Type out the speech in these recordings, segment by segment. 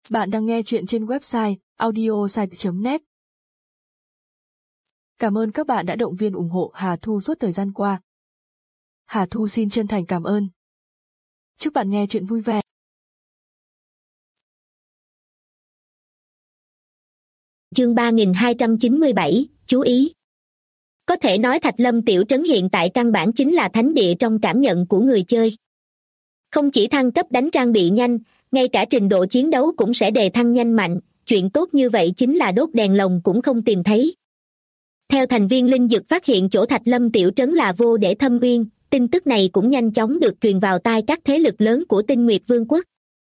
Bạn đang nghe chuyện trên website audiosite.net. Cảm ơn các bạn đã động viên ủng hộ Hà Thu suốt thời gian qua. Hà Thu xin chân thành cảm ơn. Chúc bạn nghe chuyện vui vẻ. Chương 3297, chú ý. Có thể nói Thạch Lâm Tiểu Trấn hiện tại căn bản chính là thánh địa trong cảm nhận của người chơi. Không chỉ thăng cấp đánh trang bị nhanh, ngay cả trình độ chiến đấu cũng sẽ đề thăng nhanh mạnh, chuyện tốt như vậy chính là đốt đèn lồng cũng không tìm thấy. Theo thành viên linh dực phát hiện chỗ Thạch Lâm Tiểu Trấn là vô để thâm uyên, tin tức này cũng nhanh chóng được truyền vào tai các thế lực lớn của Tinh Nguyệt Vương quốc.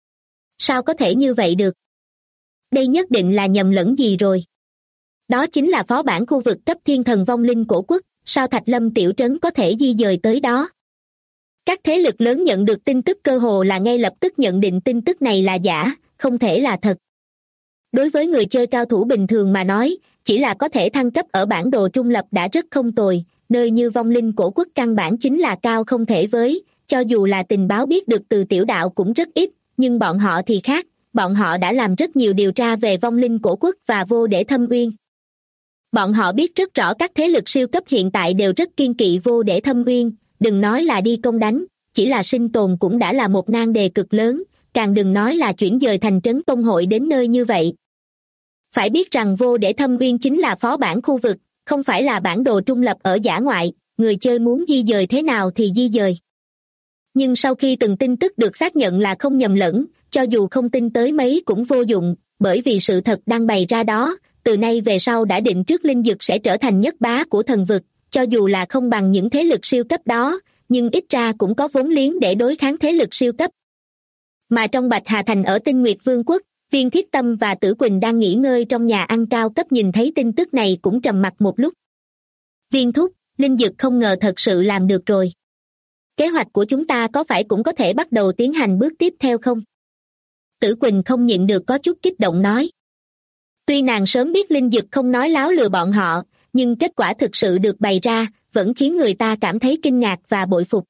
Sao có thể như vậy được? Đây nhất định là nhầm lẫn gì rồi. Đó chính là phó bản khu vực cấp thiên thần vong linh cổ quốc, sao Thạch Lâm Tiểu Trấn có thể di dời tới đó? Các thế lực lớn nhận được tin tức cơ hồ là ngay lập tức nhận định tin tức này là giả, không thể là thật. Đối với người chơi cao thủ bình thường mà nói, chỉ là có thể thăng cấp ở bản đồ trung lập đã rất không tồi, nơi như vong linh cổ quốc căn bản chính là cao không thể với, cho dù là tình báo biết được từ tiểu đạo cũng rất ít, nhưng bọn họ thì khác, bọn họ đã làm rất nhiều điều tra về vong linh cổ quốc và vô để thâm uyên. Bọn họ biết rất rõ các thế lực siêu cấp hiện tại đều rất kiêng kỵ vô để thâm uyên, đừng nói là đi công đánh, chỉ là sinh tồn cũng đã là một nan đề cực lớn, càng đừng nói là chuyển dời thành trấn công hội đến nơi như vậy. Phải biết rằng vô để thâm uyên chính là phó bản khu vực, không phải là bản đồ trung lập ở dã ngoại, người chơi muốn di dời thế nào thì di dời. Nhưng sau khi từng tin tức được xác nhận là không nhầm lẫn, cho dù không tin tới mấy cũng vô dụng, bởi vì sự thật đang bày ra đó, từ nay về sau đã định trước linh dực sẽ trở thành nhất bá của thần vực, cho dù là không bằng những thế lực siêu cấp đó, nhưng ít ra cũng có vốn liếng để đối kháng thế lực siêu cấp. Mà trong Bạch Hà Thành ở Tinh Nguyệt Vương quốc, Viên Thiết Tâm và Tử Quỳnh đang nghỉ ngơi trong nhà ăn cao cấp nhìn thấy tin tức này cũng trầm mặc một lúc. Viên thúc, linh dực không ngờ thật sự làm được rồi. Kế hoạch của chúng ta có phải cũng có thể bắt đầu tiến hành bước tiếp theo không? Tử Quỳnh không nhịn được có chút kích động nói. Tuy nàng sớm biết linh dực không nói láo lừa bọn họ, nhưng kết quả thực sự được bày ra vẫn khiến người ta cảm thấy kinh ngạc và bội phục.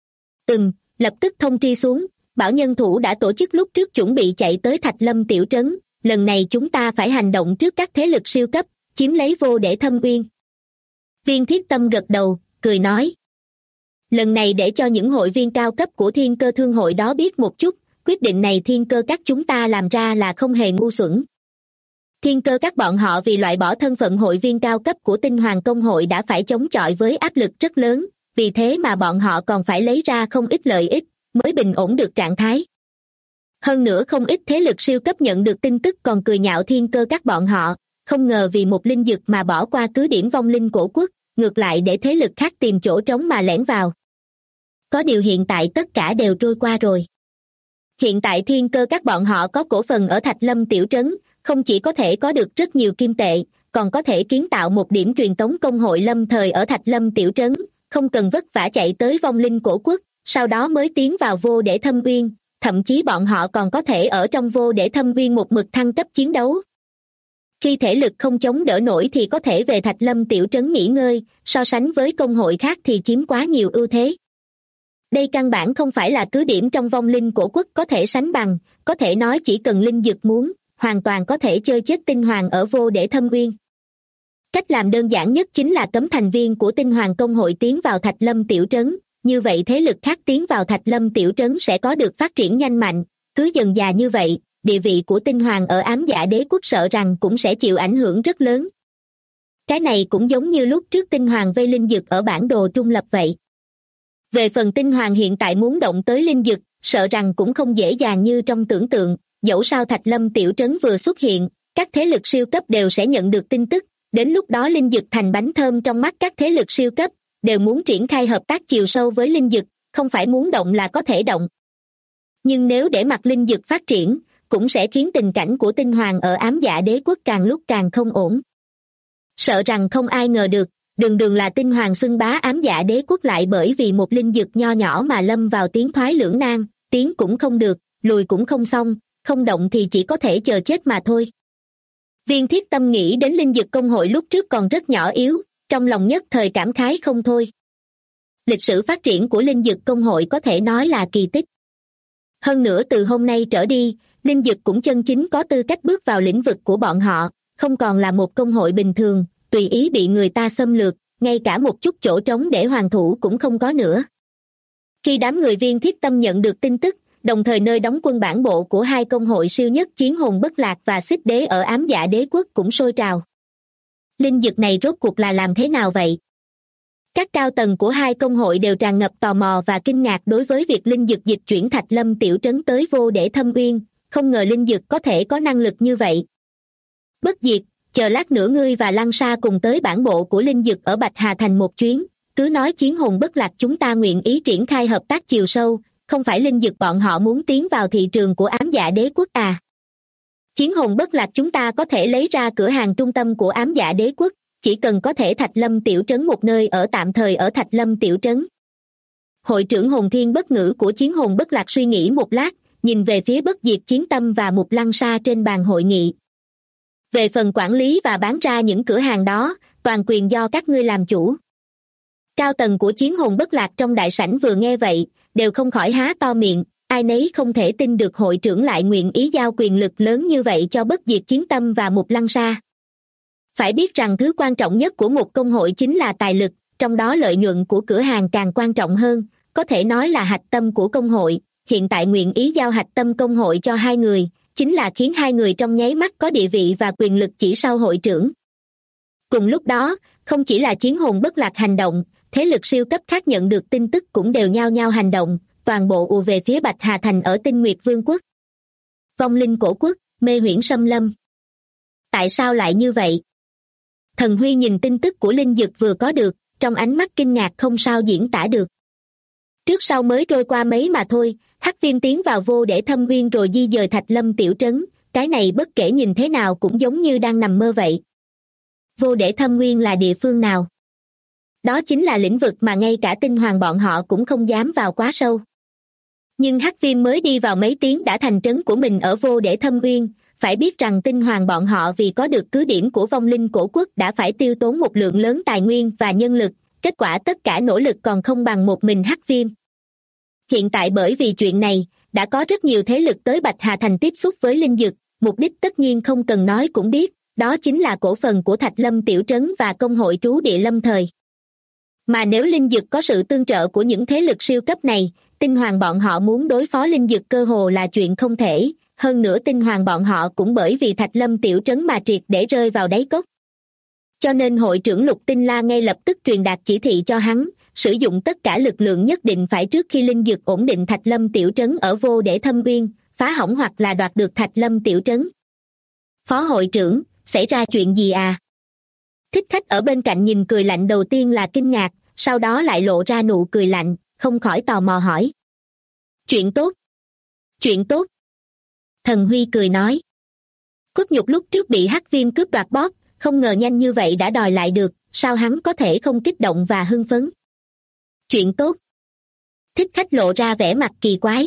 Lập tức thông tri xuống, bảo nhân thủ đã tổ chức lúc trước chuẩn bị chạy tới Thạch Lâm Tiểu Trấn, lần này chúng ta phải hành động trước các thế lực siêu cấp, chiếm lấy vô để thâm uyên. Viên Thiết Tâm gật đầu, cười nói. Lần này để cho những hội viên cao cấp của Thiên Cơ Thương hội đó biết một chút, quyết định này Thiên Cơ các chúng ta làm ra là không hề ngu xuẩn. Thiên Cơ các bọn họ vì loại bỏ thân phận hội viên cao cấp của Tinh Hoàng Công hội đã phải chống chọi với áp lực rất lớn, vì thế mà bọn họ còn phải lấy ra không ít lợi ích, mới bình ổn được trạng thái. Hơn nữa không ít thế lực siêu cấp nhận được tin tức còn cười nhạo Thiên Cơ các bọn họ, không ngờ vì một linh dực mà bỏ qua cứ điểm vong linh cổ quốc, ngược lại để thế lực khác tìm chỗ trống mà lẻn vào. Có điều hiện tại tất cả đều trôi qua rồi. Hiện tại Thiên Cơ các bọn họ có cổ phần ở Thạch Lâm Tiểu Trấn, không chỉ có thể có được rất nhiều kim tệ, còn có thể kiến tạo một điểm truyền tống công hội lâm thời ở Thạch Lâm Tiểu Trấn, không cần vất vả chạy tới vong linh cổ quốc, sau đó mới tiến vào vô để thâm uyên, thậm chí bọn họ còn có thể ở trong vô để thâm uyên một mực thăng cấp chiến đấu. Khi thể lực không chống đỡ nổi thì có thể về Thạch Lâm Tiểu Trấn nghỉ ngơi, so sánh với công hội khác thì chiếm quá nhiều ưu thế. Đây căn bản không phải là cứ điểm trong vong linh cổ quốc có thể sánh bằng, có thể nói chỉ cần linh dực muốn, hoàn toàn có thể chơi chết tinh hoàng ở vô để thâm uyên. Cách làm đơn giản nhất chính là cấm thành viên của Tinh Hoàng Công hội tiến vào Thạch Lâm Tiểu Trấn, như vậy thế lực khác tiến vào Thạch Lâm Tiểu Trấn sẽ có được phát triển nhanh mạnh, cứ dần dà như vậy, địa vị của Tinh Hoàng ở Ám Dạ Đế quốc sợ rằng cũng sẽ chịu ảnh hưởng rất lớn. Cái này cũng giống như lúc trước Tinh Hoàng vây linh dực ở bản đồ trung lập vậy. Về phần Tinh Hoàng hiện tại muốn động tới linh dực, sợ rằng cũng không dễ dàng như trong tưởng tượng, dẫu sao Thạch Lâm Tiểu Trấn vừa xuất hiện, các thế lực siêu cấp đều sẽ nhận được tin tức, đến lúc đó linh dực thành bánh thơm trong mắt các thế lực siêu cấp, đều muốn triển khai hợp tác chiều sâu với linh dực, không phải muốn động là có thể động. Nhưng nếu để mặc linh dực phát triển, cũng sẽ khiến tình cảnh của Tinh Hoàng ở Ám Dạ Đế quốc càng lúc càng không ổn. Sợ rằng không ai ngờ được, đường là Tinh Hoàng xưng bá Ám Dạ Đế quốc lại bởi vì một linh dực nho nhỏ mà lâm vào tiến thoái lưỡng nan, tiến cũng không được, lùi cũng không xong, không động thì chỉ có thể chờ chết mà thôi. Viên Thiết Tâm nghĩ đến linh dực công hội lúc trước còn rất nhỏ yếu, trong lòng nhất thời cảm khái không thôi. Lịch sử phát triển của linh dực công hội có thể nói là kỳ tích. Hơn nữa từ hôm nay trở đi, Linh Dực cũng chân chính có tư cách bước vào lĩnh vực của bọn họ, không còn là một công hội bình thường, tùy ý bị người ta xâm lược, ngay cả một chút chỗ trống để hoàn thủ cũng không có nữa. Khi đám người Viên Thiết Tâm nhận được tin tức, đồng thời nơi đóng quân bản bộ của hai công hội siêu nhất Chiến Hồn Bất Lạc và Xích Đế ở Ám Dạ Đế Quốc cũng sôi trào. Linh Dực này rốt cuộc là làm thế nào vậy? Các cao tầng của hai công hội đều tràn ngập tò mò và kinh ngạc đối với việc Linh Dực dịch chuyển Thạch Lâm tiểu trấn tới Vô Để Thâm Uyên, không ngờ Linh Dực có thể có năng lực như vậy. Bất Diệt, chờ lát nữa ngươi và Lăng Sa cùng tới bản bộ của Linh Dực ở Bạch Hà Thành một chuyến, cứ nói Chiến Hồn Bất Lạc chúng ta nguyện ý triển khai hợp tác chiều sâu, không phải Linh Dực bọn họ muốn tiến vào thị trường của Ám Dạ Đế Quốc à? Chiến Hồn Bất Lạc chúng ta có thể lấy ra cửa hàng trung tâm của Ám Dạ Đế Quốc, chỉ cần có thể Thạch Lâm tiểu trấn một nơi ở tạm thời ở Thạch Lâm tiểu trấn. Hội trưởng Hồn Thiên Bất Ngữ của Chiến Hồn Bất Lạc suy nghĩ một lát, nhìn về phía Bất Diệt Chiến Tâm và Mục Lăng Sa trên bàn hội nghị. Về phần quản lý và bán ra những cửa hàng đó, toàn quyền do các ngươi làm chủ. Cao tầng của Chiến Hồn Bất Lạc trong đại sảnh vừa nghe vậy, đều không khỏi há to miệng, ai nấy không thể tin được hội trưởng lại nguyện ý giao quyền lực lớn như vậy cho Bất Diệt Chiến Tâm và Mục Lăng Sa. Phải biết rằng thứ quan trọng nhất của một công hội chính là tài lực, trong đó lợi nhuận của cửa hàng càng quan trọng hơn, có thể nói là hạch tâm của công hội. Hiện tại nguyện ý giao hạch tâm công hội cho hai người, chính là khiến hai người trong nháy mắt có địa vị và quyền lực chỉ sau hội trưởng. Cùng lúc đó, không chỉ là Chiến Hồn Bất Lạc hành động, thế lực siêu cấp khác nhận được tin tức cũng đều nhao nhao hành động, toàn bộ ùa về phía Bạch Hà Thành ở Tinh Nguyệt Vương quốc. Vong Linh Cổ Quốc, Mê Huyễn Xâm Lâm. Tại sao lại như vậy? Thần Huy nhìn tin tức của Linh Dực vừa có được, trong ánh mắt kinh ngạc không sao diễn tả được. Trước sau mới trôi qua mấy mà thôi, Hắc Viêm tiến vào Vô Để Thâm Uyên rồi di dời Thạch Lâm tiểu trấn, cái này bất kể nhìn thế nào cũng giống như đang nằm mơ vậy. Vô Để Thâm Uyên là địa phương nào? Đó chính là lĩnh vực mà ngay cả Tinh Hoàng bọn họ cũng không dám vào quá sâu. Nhưng Hắc Viêm mới đi vào mấy tiếng đã thành trấn của mình ở Vô Để Thâm Uyên, phải biết rằng Tinh Hoàng bọn họ vì có được cứ điểm của Vong Linh Cổ Quốc đã phải tiêu tốn một lượng lớn tài nguyên và nhân lực, kết quả tất cả nỗ lực còn không bằng một mình Hắc Viêm. Hiện tại bởi vì chuyện này, đã có rất nhiều thế lực tới Bạch Hà Thành tiếp xúc với Linh Dực, mục đích tất nhiên không cần nói cũng biết, đó chính là cổ phần của Thạch Lâm tiểu trấn và công hội trú địa lâm thời. Mà nếu Linh Dực có sự tương trợ của những thế lực siêu cấp này, Tinh Hoàng bọn họ muốn đối phó Linh Dực cơ hồ là chuyện không thể, hơn nữa Tinh Hoàng bọn họ cũng bởi vì Thạch Lâm tiểu trấn mà triệt để rơi vào đáy cốc. Cho nên hội trưởng Lục Tinh La ngay lập tức truyền đạt chỉ thị cho hắn, sử dụng tất cả lực lượng nhất định phải trước khi Linh Dực ổn định Thạch Lâm tiểu trấn ở Vô Để Thâm Uyên, phá hỏng hoặc là đoạt được Thạch Lâm tiểu trấn. Phó hội trưởng, xảy ra chuyện gì à? Thích Khách ở bên cạnh nhìn cười lạnh đầu tiên là kinh ngạc, sau đó lại lộ ra nụ cười lạnh, không khỏi tò mò hỏi. Chuyện tốt. Chuyện tốt. Thần Huy cười nói. Cốt Nhục lúc trước bị Hắc Viêm cướp đoạt bóp, không ngờ nhanh như vậy đã đòi lại được, sao hắn có thể không kích động và hưng phấn? Chuyện tốt. Thích Khách lộ ra vẻ mặt kỳ quái.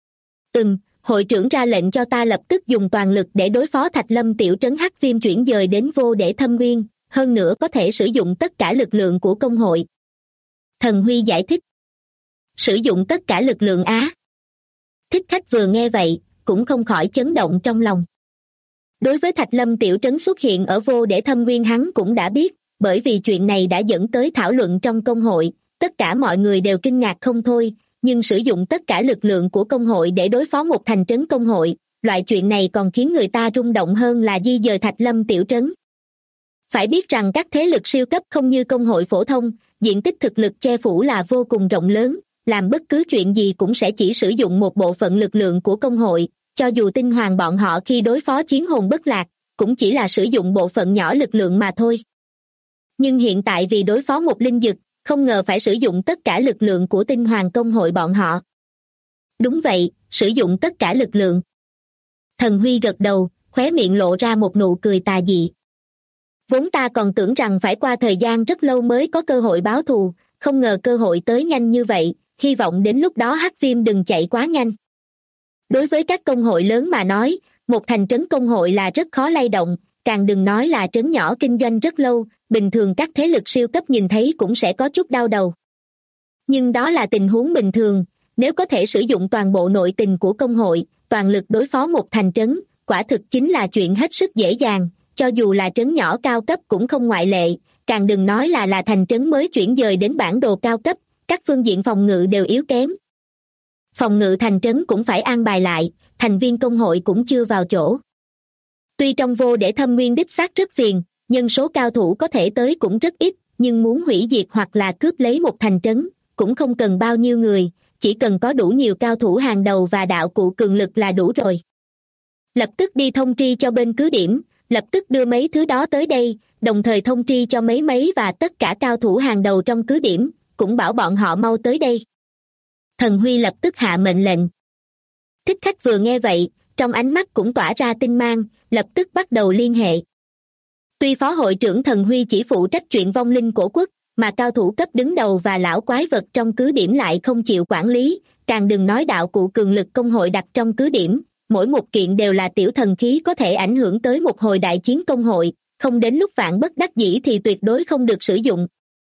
Hội trưởng ra lệnh cho ta lập tức dùng toàn lực để đối phó Thạch Lâm tiểu trấn. Hắc Viêm chuyển dời đến Vô Để Thâm Uyên, hơn nữa có thể sử dụng tất cả lực lượng của công hội. Thần Huy giải thích. Sử dụng tất cả lực lượng á? Thích Khách vừa nghe vậy, cũng không khỏi chấn động trong lòng. Đối với Thạch Lâm tiểu trấn xuất hiện ở Vô Để Thâm Uyên hắn cũng đã biết, bởi vì chuyện này đã dẫn tới thảo luận trong công hội, tất cả mọi người đều kinh ngạc không thôi, nhưng sử dụng tất cả lực lượng của công hội để đối phó một thành trấn công hội, loại chuyện này còn khiến người ta rung động hơn là di dời Thạch Lâm tiểu trấn. Phải biết rằng các thế lực siêu cấp không như công hội phổ thông, diện tích thực lực che phủ là vô cùng rộng lớn, làm bất cứ chuyện gì cũng sẽ chỉ sử dụng một bộ phận lực lượng của công hội, cho dù Tinh Hoàng bọn họ khi đối phó Chiến Hồn Bất Lạc, cũng chỉ là sử dụng bộ phận nhỏ lực lượng mà thôi. Nhưng hiện tại vì đối phó một Linh Dực, không ngờ phải sử dụng tất cả lực lượng của Tinh Hoàng công hội bọn họ. Đúng vậy, sử dụng tất cả lực lượng. Thần Huy gật đầu, khóe miệng lộ ra một nụ cười tà dị. Vốn ta còn tưởng rằng phải qua thời gian rất lâu mới có cơ hội báo thù, không ngờ cơ hội tới nhanh như vậy, hy vọng đến lúc đó Hắc Viêm đừng chạy quá nhanh. Đối với các công hội lớn mà nói, một thành trấn công hội là rất khó lay động, càng đừng nói là trấn nhỏ kinh doanh rất lâu, bình thường các thế lực siêu cấp nhìn thấy cũng sẽ có chút đau đầu. Nhưng đó là tình huống bình thường, nếu có thể sử dụng toàn bộ nội tình của công hội, toàn lực đối phó một thành trấn, quả thực chính là chuyện hết sức dễ dàng, cho dù là trấn nhỏ cao cấp cũng không ngoại lệ, càng đừng nói là thành trấn mới chuyển dời đến bản đồ cao cấp, các phương diện phòng ngự đều yếu kém. Phòng ngự thành trấn cũng phải an bài lại, thành viên công hội cũng chưa vào chỗ. Tuy trong vô để thâm nguyên đích xác rất phiền, nhân số cao thủ có thể tới cũng rất ít, nhưng muốn hủy diệt hoặc là cướp lấy một thành trấn, cũng không cần bao nhiêu người, chỉ cần có đủ nhiều cao thủ hàng đầu và đạo cụ cường lực là đủ rồi. Lập tức đi thông tri cho bên cứ điểm, lập tức đưa mấy thứ đó tới đây, đồng thời thông tri cho mấy và tất cả cao thủ hàng đầu trong cứ điểm, cũng bảo bọn họ mau tới đây. Thần Huy lập tức hạ mệnh lệnh. Thích Khách vừa nghe vậy, trong ánh mắt cũng tỏa ra tinh mang, lập tức bắt đầu liên hệ. Tuy phó hội trưởng Thần Huy chỉ phụ trách chuyện vong linh cổ quốc, mà cao thủ cấp đứng đầu và lão quái vật trong cứ điểm lại không chịu quản lý, càng đừng nói đạo cụ cường lực công hội đặt trong cứ điểm, mỗi một kiện đều là tiểu thần khí có thể ảnh hưởng tới một hồi đại chiến công hội, không đến lúc vạn bất đắc dĩ thì tuyệt đối không được sử dụng.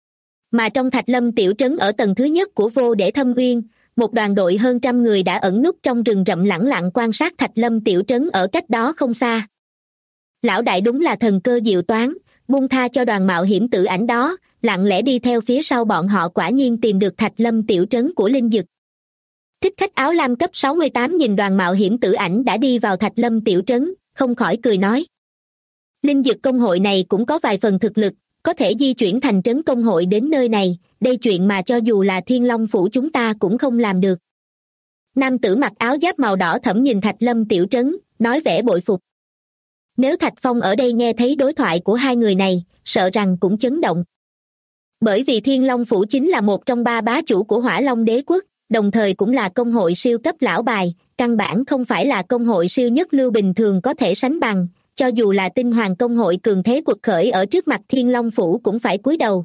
Mà trong Thạch Lâm tiểu trấn ở tầng thứ nhất của vô để thâm uyên, một đoàn đội hơn 100 người đã ẩn núp trong rừng rậm lẳng lặng quan sát Thạch Lâm tiểu trấn ở cách đó không xa. Lão đại đúng là thần cơ diệu toán, buông tha cho đoàn mạo hiểm tự ảnh đó, lặng lẽ đi theo phía sau bọn họ, quả nhiên tìm được Thạch Lâm tiểu trấn của Linh Dực. Thích Khách áo lam cấp 68 nhìn đoàn mạo hiểm tự ảnh đã đi vào Thạch Lâm tiểu trấn, không khỏi cười nói. Linh Dực công hội này cũng có vài phần thực lực, có thể di chuyển thành trấn công hội đến nơi này, đây chuyện mà cho dù là Thiên Long phủ chúng ta cũng không làm được. Nam tử mặc áo giáp màu đỏ thẫm nhìn Thạch Lâm tiểu trấn, nói vẻ bội phục. Nếu Thạch Phong ở đây nghe thấy đối thoại của hai người này, sợ rằng cũng chấn động. Bởi vì Thiên Long phủ chính là một trong 3 bá chủ của Hỏa Long đế quốc, đồng thời cũng là công hội siêu cấp lão bài, căn bản không phải là công hội siêu nhất lưu bình thường có thể sánh bằng, cho dù là Tinh Hoàng công hội cường thế quật khởi ở trước mặt Thiên Long phủ cũng phải cúi đầu.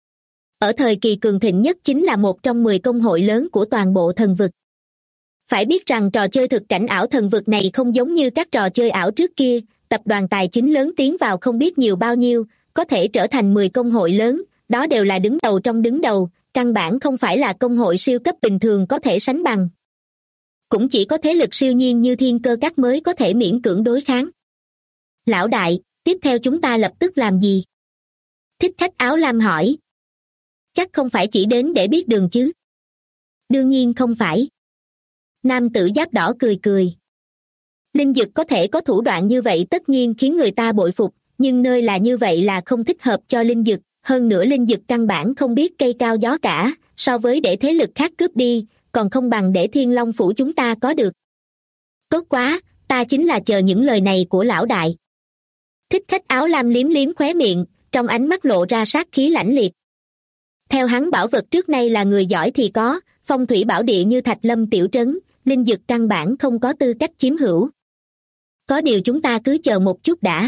Ở thời kỳ cường thịnh nhất chính là một trong 10 công hội lớn của toàn bộ thần vực. Phải biết rằng trò chơi thực cảnh ảo thần vực này không giống như các trò chơi ảo trước kia, tập đoàn tài chính lớn tiến vào không biết nhiều bao nhiêu, có thể trở thành 10 công hội lớn, đó đều là đứng đầu trong đứng đầu, căn bản không phải là công hội siêu cấp bình thường có thể sánh bằng. Cũng chỉ có thế lực siêu nhiên như Thiên Cơ Các mới có thể miễn cưỡng đối kháng. Lão đại, tiếp theo chúng ta lập tức làm gì? Thích Khách áo lam hỏi. Chắc không phải chỉ đến để biết đường chứ? Đương nhiên không phải. Nam tử giáp đỏ cười cười. Linh Dực có thể có thủ đoạn như vậy tất nhiên khiến người ta bội phục, nhưng nơi là như vậy là không thích hợp cho Linh Dực, hơn nữa Linh Dực căn bản không biết cây cao gió cả, so với để thế lực khác cướp đi, còn không bằng để Thiên Long phủ chúng ta có được. Tốt quá, ta chính là chờ những lời này của lão đại. Thích Khách áo lam liếm liếm khóe miệng, trong ánh mắt lộ ra sát khí lãnh liệt. Theo hắn, bảo vật trước nay là người giỏi thì có, phong thủy bảo địa như Thạch Lâm tiểu trấn, Linh Dực căn bản không có tư cách chiếm hữu. Có điều chúng ta cứ chờ một chút đã.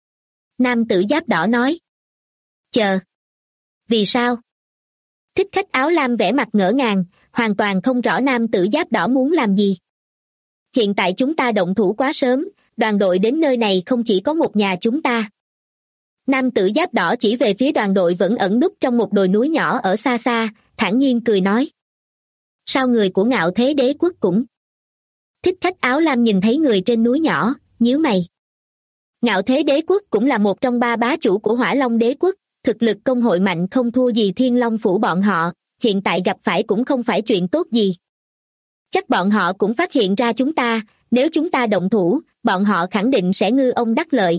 Nam tử giáp đỏ nói. Chờ. Vì sao? Thích Khách áo lam vẻ mặt ngỡ ngàng, hoàn toàn không rõ nam tử giáp đỏ muốn làm gì. Hiện tại chúng ta động thủ quá sớm, đoàn đội đến nơi này không chỉ có một nhà chúng ta. Nam tử giáp đỏ chỉ về phía đoàn đội vẫn ẩn núp trong một đồi núi nhỏ ở xa xa, thản nhiên cười nói. Sao người của Ngạo Thế Đế quốc cũng? Thích Khách áo lam nhìn thấy người trên núi nhỏ, nhíu mày. Ngạo Thế Đế quốc cũng là một trong 3 bá chủ của Hỏa Long đế quốc, thực lực công hội mạnh không thua gì Thiên Long phủ bọn họ, hiện tại gặp phải cũng không phải chuyện tốt gì. Chắc bọn họ cũng phát hiện ra chúng ta, nếu chúng ta động thủ, bọn họ khẳng định sẽ ngư ông đắc lợi.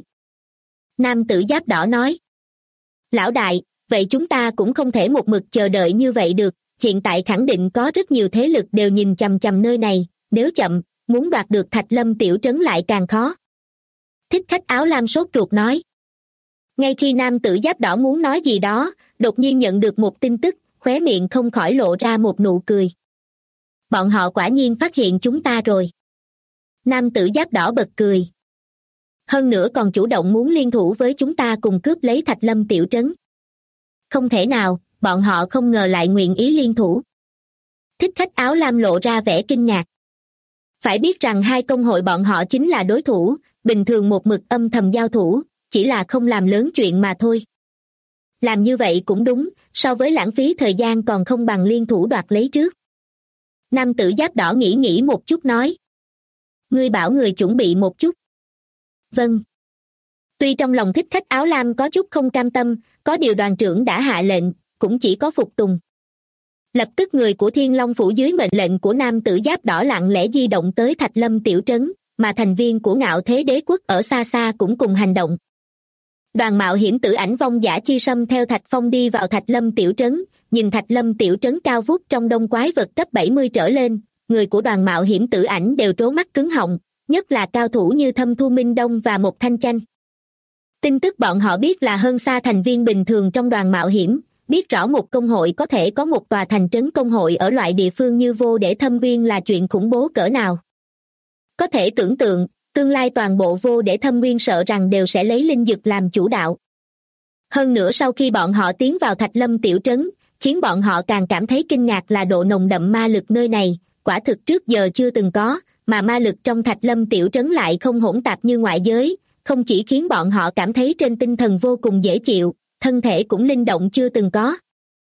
Nam tử giáp đỏ nói. Lão đại, vậy chúng ta cũng không thể một mực chờ đợi như vậy được, hiện tại khẳng định có rất nhiều thế lực đều nhìn chằm chằm nơi này, nếu chậm, muốn đoạt được Thạch Lâm tiểu trấn lại càng khó. Thích Khách áo lam sốt ruột nói. Ngay khi nam tử giáp đỏ muốn nói gì đó, đột nhiên nhận được một tin tức, khóe miệng không khỏi lộ ra một nụ cười. Bọn họ quả nhiên phát hiện chúng ta rồi. Nam tử giáp đỏ bật cười. Hơn nữa còn chủ động muốn liên thủ với chúng ta cùng cướp lấy Thạch Lâm tiểu trấn. Không thể nào, bọn họ không ngờ lại nguyện ý liên thủ. Thích Khách áo lam lộ ra vẻ kinh ngạc. Phải biết rằng hai công hội bọn họ chính là đối thủ, bình thường một mực âm thầm giao thủ, chỉ là không làm lớn chuyện mà thôi. Làm như vậy cũng đúng, so với lãng phí thời gian còn không bằng liên thủ đoạt lấy trước. Nam tử giáp đỏ nghĩ một chút nói. ngươi bảo người chuẩn bị một chút. Vâng. Tuy trong lòng thích khách áo lam có chút không cam tâm, có điều đoàn trưởng đã hạ lệnh, cũng chỉ có phục tùng. Lập tức người của Thiên Long Phủ dưới mệnh lệnh của nam tử giáp đỏ lặng lẽ di động tới Thạch Lâm tiểu trấn, mà thành viên của Ngạo Thế Đế Quốc ở xa xa cũng cùng hành động. Đoàn mạo hiểm tử ảnh vong dã chi sâm theo Thạch Phong đi vào Thạch Lâm tiểu trấn, nhìn Thạch Lâm tiểu trấn cao vút trong đông quái vật cấp 70 trở lên, người của đoàn mạo hiểm tử ảnh đều trố mắt cứng họng, nhất là cao thủ như Thâm Thu Minh Đông và Một Thanh Chanh. Tin tức bọn họ biết là hơn xa thành viên bình thường trong đoàn mạo hiểm, biết rõ một công hội có thể có một tòa thành trấn công hội ở loại địa phương như Vô Để Thâm Nguyên là chuyện khủng bố cỡ nào. Có thể tưởng tượng, tương lai toàn bộ Vô Để Thâm Nguyên sợ rằng đều sẽ lấy linh dực làm chủ đạo. Hơn nữa sau khi bọn họ tiến vào Thạch Lâm tiểu trấn, khiến bọn họ càng cảm thấy kinh ngạc là độ nồng đậm ma lực nơi này, quả thực trước giờ chưa từng có, mà ma lực trong Thạch Lâm tiểu trấn lại không hỗn tạp như ngoại giới, không chỉ khiến bọn họ cảm thấy trên tinh thần vô cùng dễ chịu, thân thể cũng linh động chưa từng có.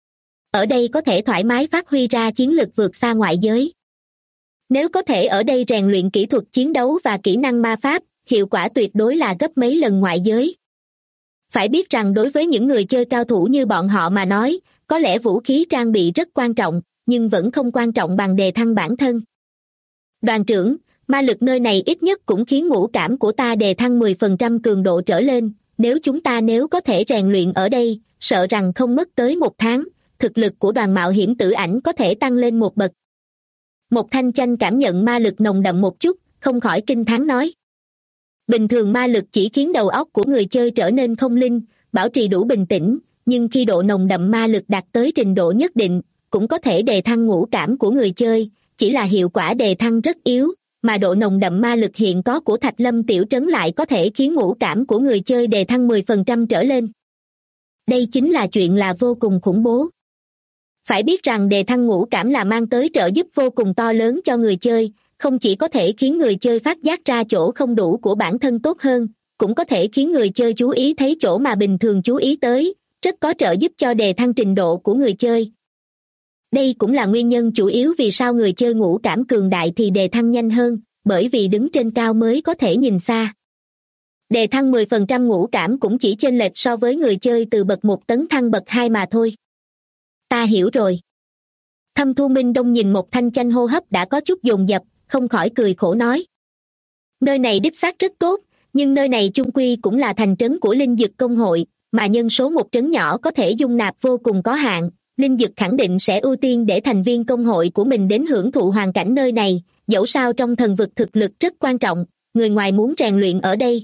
Ở đây có thể thoải mái phát huy ra chiến lực vượt xa ngoại giới. Nếu có thể ở đây rèn luyện kỹ thuật chiến đấu và kỹ năng ma pháp, hiệu quả tuyệt đối là gấp mấy lần ngoại giới. Phải biết rằng đối với những người chơi cao thủ như bọn họ mà nói, có lẽ vũ khí trang bị rất quan trọng, nhưng vẫn không quan trọng bằng đề thăng bản thân. Đoàn trưởng, ma lực nơi này ít nhất cũng khiến ngũ cảm của ta đề thăng 10% cường độ trở lên, nếu có thể rèn luyện ở đây, sợ rằng không mất tới 1 tháng, thực lực của đoàn mạo hiểm tử ảnh có thể tăng lên một bậc. Một Thanh Chanh cảm nhận ma lực nồng đậm một chút, không khỏi kinh thán nói. Bình thường ma lực chỉ khiến đầu óc của người chơi trở nên không linh, bảo trì đủ bình tĩnh, nhưng khi độ nồng đậm ma lực đạt tới trình độ nhất định, cũng có thể đề thăng ngũ cảm của người chơi, chỉ là hiệu quả đề thăng rất yếu, mà độ nồng đậm ma lực hiện có của Thạch Lâm tiểu trấn lại có thể khiến ngũ cảm của người chơi đề thăng 10% trở lên. Đây chính là chuyện là vô cùng khủng bố. Phải biết rằng đề thăng ngũ cảm là mang tới trợ giúp vô cùng to lớn cho người chơi, không chỉ có thể khiến người chơi phát giác ra chỗ không đủ của bản thân tốt hơn, cũng có thể khiến người chơi chú ý thấy chỗ mà bình thường chú ý tới, rất có trợ giúp cho đề thăng trình độ của người chơi. Đây cũng là nguyên nhân chủ yếu vì sao người chơi ngũ cảm cường đại thì đề thăng nhanh hơn, bởi vì đứng trên cao mới có thể nhìn xa. Đề thăng 10% ngũ cảm cũng chỉ chênh lệch so với người chơi từ bậc 1 tấn thăng bậc 2 mà thôi. Ta hiểu rồi. Thâm Thu Minh Đông nhìn Một Thanh Chanh hô hấp đã có chút dồn dập, không khỏi cười khổ nói. Nơi này đích xác rất tốt, nhưng nơi này chung quy cũng là thành trấn của linh dực công hội, mà nhân số một trấn nhỏ có thể dung nạp vô cùng có hạn, linh dực khẳng định sẽ ưu tiên để thành viên công hội của mình đến hưởng thụ hoàn cảnh nơi này, dẫu sao trong thần vực thực lực rất quan trọng, người ngoài muốn rèn luyện ở đây.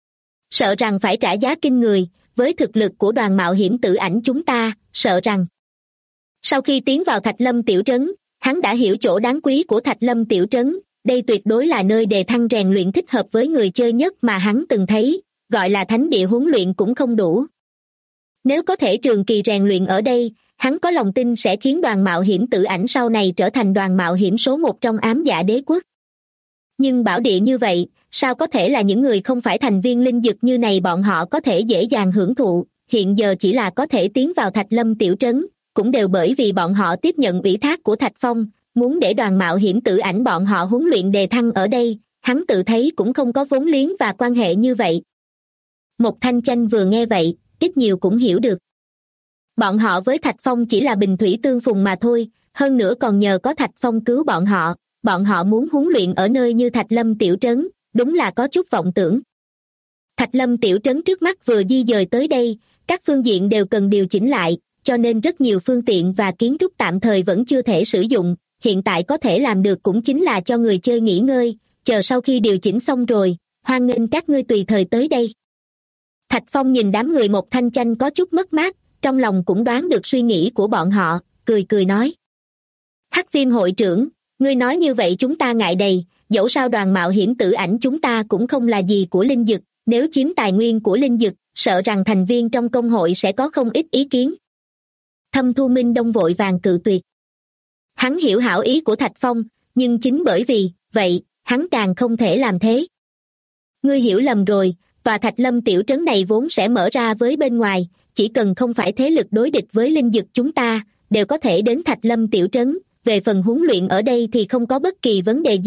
Sợ rằng phải trả giá kinh người, với thực lực của đoàn mạo hiểm tử ảnh chúng ta, sợ rằng. Sau khi tiến vào Thạch Lâm tiểu trấn, hắn đã hiểu chỗ đáng quý của Thạch Lâm tiểu trấn, đây tuyệt đối là nơi đề thăng rèn luyện thích hợp với người chơi nhất mà hắn từng thấy, gọi là thánh địa huấn luyện cũng không đủ. Nếu có thể trường kỳ rèn luyện ở đây, hắn có lòng tin sẽ khiến đoàn mạo hiểm tử ảnh sau này trở thành đoàn mạo hiểm số 1 trong Ám Dạ Đế Quốc. Nhưng bảo địa như vậy, sao có thể là những người không phải thành viên linh dực như này bọn họ có thể dễ dàng hưởng thụ, hiện giờ chỉ là có thể tiến vào Thạch Lâm tiểu trấn, cũng đều bởi vì bọn họ tiếp nhận ủy thác của Thạch Phong, muốn để đoàn mạo hiểm tử ảnh bọn họ huấn luyện đề thăng ở đây, hắn tự thấy cũng không có vốn liếng và quan hệ như vậy. Một Thanh Chanh vừa nghe vậy, ít nhiều cũng hiểu được. Bọn họ với Thạch Phong chỉ là bình thủy tương phùng mà thôi, hơn nữa còn nhờ có Thạch Phong cứu bọn họ muốn huấn luyện ở nơi như Thạch Lâm tiểu trấn, đúng là có chút vọng tưởng. Thạch Lâm tiểu trấn trước mắt vừa di dời tới đây, các phương diện đều cần điều chỉnh lại, cho nên rất nhiều phương tiện và kiến trúc tạm thời vẫn chưa thể sử dụng, hiện tại có thể làm được cũng chính là cho người chơi nghỉ ngơi, chờ sau khi điều chỉnh xong rồi, hoan nghênh các ngươi tùy thời tới đây. Thạch Phong nhìn đám người Một Thanh Chanh có chút mất mát, trong lòng cũng đoán được suy nghĩ của bọn họ, cười nói. Hắc Viêm hội trưởng, ngươi nói như vậy chúng ta ngại đầy, dẫu sao đoàn mạo hiểm tử ảnh chúng ta cũng không là gì của linh dực, nếu chiếm tài nguyên của linh dực, sợ rằng thành viên trong công hội sẽ có không ít ý kiến. Thâm Thu Minh Đông vội vàng cự tuyệt. Hắn hiểu hảo ý của Thạch Phong, nhưng chính bởi vì, vậy, hắn càng không thể làm thế. Ngươi hiểu lầm rồi, tòa Thạch Lâm tiểu trấn này vốn sẽ mở ra với bên ngoài, chỉ cần không phải thế lực đối địch với linh dực chúng ta, đều có thể đến Thạch Lâm tiểu trấn, về phần huấn luyện ở đây thì không có bất kỳ vấn đề gì,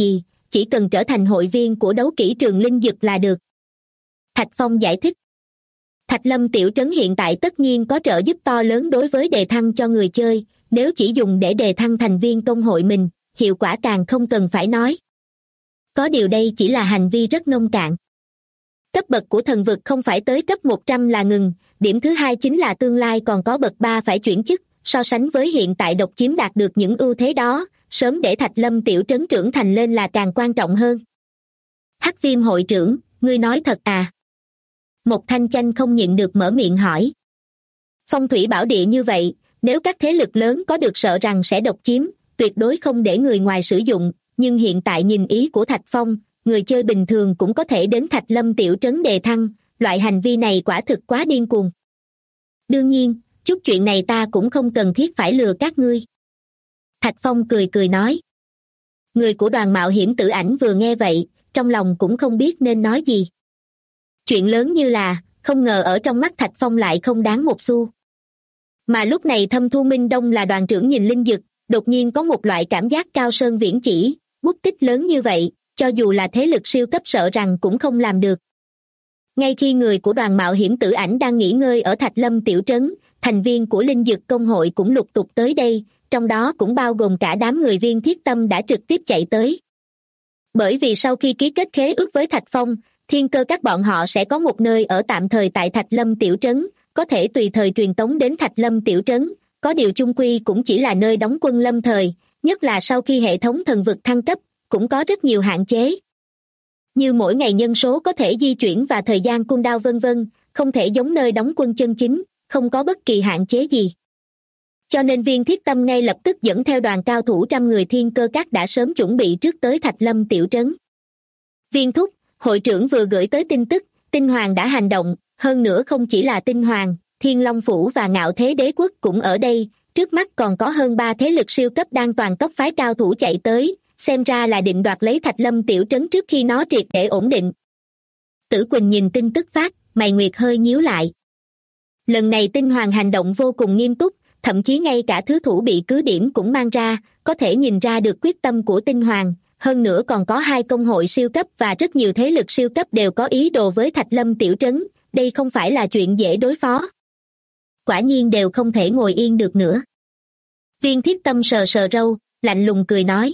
chỉ cần trở thành hội viên của đấu kỹ trường linh dực là được. Thạch Phong giải thích. Thạch Lâm tiểu trấn hiện tại tất nhiên có trợ giúp to lớn đối với đề thăng cho người chơi, nếu chỉ dùng để đề thăng thành viên công hội mình, hiệu quả càng không cần phải nói. Có điều đây chỉ là hành vi rất nông cạn. Cấp bậc của thần vực không phải tới cấp 100 là ngừng, điểm thứ hai chính là tương lai còn có bậc 3 phải chuyển chức, so sánh với hiện tại độc chiếm đạt được những ưu thế đó, sớm để Thạch Lâm tiểu trấn trưởng thành lên là càng quan trọng hơn. Hắc Viêm hội trưởng, ngươi nói thật à? Một Thanh Chanh không nhịn được mở miệng hỏi. Phong thủy bảo địa như vậy, nếu các thế lực lớn có được sợ rằng sẽ độc chiếm, tuyệt đối không để người ngoài sử dụng, nhưng hiện tại nhìn ý của Thạch Phong, người chơi bình thường cũng có thể đến Thạch Lâm tiểu trấn đề thăng, loại hành vi này quả thực quá điên cuồng. Đương nhiên, chút chuyện này ta cũng không cần thiết phải lừa các ngươi. Thạch Phong cười cười nói. Người của đoàn mạo hiểm Tử Ảnh vừa nghe vậy, trong lòng cũng không biết nên nói gì. Chuyện lớn như là, không ngờ ở trong mắt Thạch Phong lại không đáng một xu. Mà lúc này Thâm Thu Minh Đông là đoàn trưởng nhìn linh dực, đột nhiên có một loại cảm giác cao sơn viễn chỉ, bút tích lớn như vậy, cho dù là thế lực siêu cấp sợ rằng cũng không làm được. Ngay khi người của đoàn mạo hiểm Tử Ảnh đang nghỉ ngơi ở Thạch Lâm tiểu trấn, thành viên của linh dực công hội cũng lục tục tới đây, trong đó cũng bao gồm cả đám người Viên Thiết Tâm đã trực tiếp chạy tới. Bởi vì sau khi ký kết khế ước với Thạch Phong, Thiên Cơ các bọn họ sẽ có một nơi ở tạm thời tại Thạch Lâm tiểu trấn, có thể tùy thời truyền tống đến Thạch Lâm tiểu trấn, có điều chung quy cũng chỉ là nơi đóng quân lâm thời, nhất là sau khi hệ thống thần vực thăng cấp, cũng có rất nhiều hạn chế. Như mỗi ngày nhân số có thể di chuyển và thời gian cooldown vân vân, không thể giống nơi đóng quân chân chính, không có bất kỳ hạn chế gì. Cho nên Viên Thiết Tâm ngay lập tức dẫn theo đoàn cao thủ 100 người Thiên Cơ các đã sớm chuẩn bị trước tới Thạch Lâm tiểu trấn. Viên thúc, hội trưởng vừa gửi tới tin tức, Tinh Hoàng đã hành động, hơn nữa không chỉ là Tinh Hoàng, Thiên Long Phủ và Ngạo Thế Đế Quốc cũng ở đây, trước mắt còn có hơn 3 thế lực siêu cấp đang toàn cấp phái cao thủ chạy tới, xem ra là định đoạt lấy Thạch Lâm tiểu trấn trước khi nó triệt để ổn định. Tử Quỳnh nhìn tin tức phát, mày nguyệt hơi nhíu lại. Lần này Tinh Hoàng hành động vô cùng nghiêm túc, thậm chí ngay cả thứ thủ bị cứ điểm cũng mang ra, có thể nhìn ra được quyết tâm của Tinh Hoàng, hơn nữa còn có 2 công hội siêu cấp và rất nhiều thế lực siêu cấp đều có ý đồ với Thạch Lâm tiểu trấn, đây không phải là chuyện dễ đối phó. Quả nhiên đều không thể ngồi yên được nữa. Viên Thiết Tâm sờ sờ râu, lạnh lùng cười nói.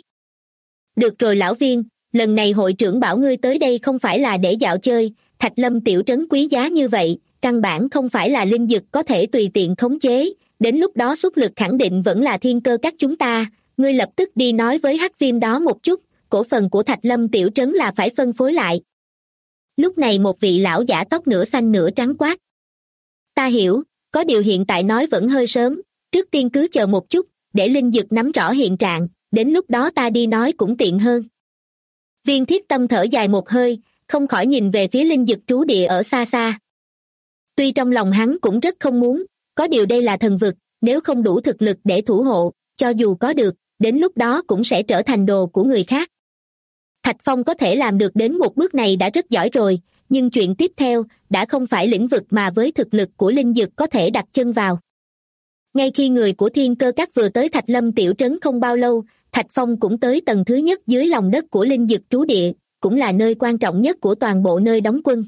Được rồi lão Viên, lần này hội trưởng bảo ngươi tới đây không phải là để dạo chơi, Thạch Lâm tiểu trấn quý giá như vậy, căn bản không phải là linh dực có thể tùy tiện khống chế, đến lúc đó xuất lực khẳng định vẫn là Thiên Cơ các chúng ta, ngươi lập tức đi nói với Hắc Viêm đó một chút, cổ phần của Thạch Lâm tiểu trấn là phải phân phối lại. Lúc này một vị lão giả tóc nửa xanh nửa trắng quát. Ta hiểu, có điều hiện tại nói vẫn hơi sớm, trước tiên cứ chờ một chút, để linh dực nắm rõ hiện trạng, đến lúc đó ta đi nói cũng tiện hơn. Viên Thiết Tâm thở dài một hơi, không khỏi nhìn về phía linh dực trú địa ở xa xa. Tuy trong lòng hắn cũng rất không muốn, có điều đây là thần vực, nếu không đủ thực lực để thủ hộ, cho dù có được, đến lúc đó cũng sẽ trở thành đồ của người khác. Thạch Phong có thể làm được đến một bước này đã rất giỏi rồi, nhưng chuyện tiếp theo đã không phải lĩnh vực mà với thực lực của linh dực có thể đặt chân vào. Ngay khi người của Thiên Cơ các vừa tới Thạch Lâm tiểu trấn không bao lâu, Thạch Phong cũng tới tầng thứ nhất dưới lòng đất của linh dực trú địa, cũng là nơi quan trọng nhất của toàn bộ nơi đóng quân.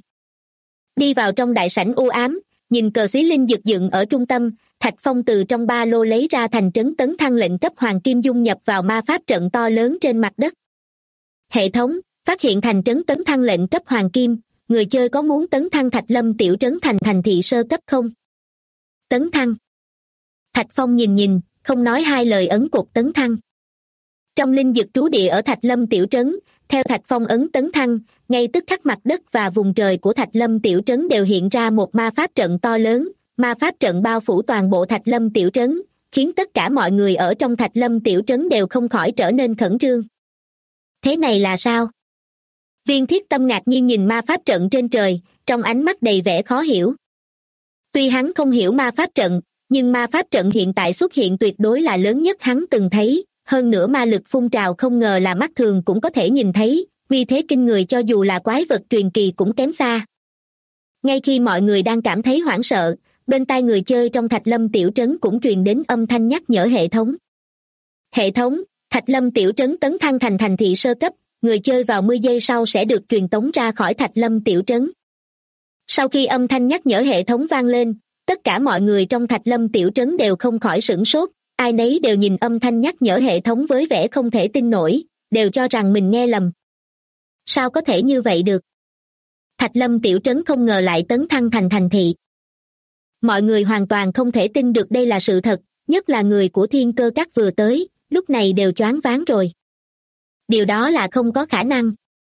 Đi vào trong đại sảnh u ám, nhìn cờ xí linh dực dựng ở trung tâm, Thạch Phong từ trong ba lô lấy ra thành trấn tấn thăng lệnh cấp hoàng kim dung nhập vào ma pháp trận to lớn trên mặt đất. Hệ thống, phát hiện thành trấn tấn thăng lệnh cấp hoàng kim, người chơi có muốn tấn thăng Thạch Lâm tiểu trấn thành thành thị sơ cấp không? Tấn thăng. Thạch Phong nhìn, không nói hai lời ấn cột tấn thăng. Trong linh dực trú địa ở Thạch Lâm tiểu trấn, theo Thạch Phong ấn tấn thăng, ngay tức khắc mặt đất và vùng trời của Thạch Lâm tiểu trấn đều hiện ra một ma pháp trận to lớn, ma pháp trận bao phủ toàn bộ Thạch Lâm tiểu trấn, khiến tất cả mọi người ở trong Thạch Lâm tiểu trấn đều không khỏi trở nên khẩn trương. Thế này là sao? Viên Thiết Tâm ngạc nhiên nhìn ma pháp trận trên trời, trong ánh mắt đầy vẻ khó hiểu. Tuy hắn không hiểu ma pháp trận, nhưng ma pháp trận hiện tại xuất hiện tuyệt đối là lớn nhất hắn từng thấy, hơn nữa ma lực phun trào không ngờ là mắt thường cũng có thể nhìn thấy, uy thế kinh người cho dù là quái vật truyền kỳ cũng kém xa. Ngay khi mọi người đang cảm thấy hoảng sợ, bên tai người chơi trong Thạch Lâm tiểu trấn cũng truyền đến âm thanh nhắc nhở hệ thống. Hệ thống, Thạch Lâm tiểu trấn tấn thăng thành thành thị sơ cấp, người chơi vào 10 giây sau sẽ được truyền tống ra khỏi Thạch Lâm tiểu trấn. Sau khi âm thanh nhắc nhở hệ thống vang lên, tất cả mọi người trong Thạch Lâm tiểu trấn đều không khỏi sửng sốt, ai nấy đều nhìn âm thanh nhắc nhở hệ thống với vẻ không thể tin nổi, đều cho rằng mình nghe lầm. Sao có thể như vậy được? Thạch Lâm tiểu trấn không ngờ lại tấn thăng thành thành thị. Mọi người hoàn toàn không thể tin được đây là sự thật, nhất là người của Thiên Cơ Các vừa tới, lúc này đều choáng váng rồi. Điều đó là không có khả năng.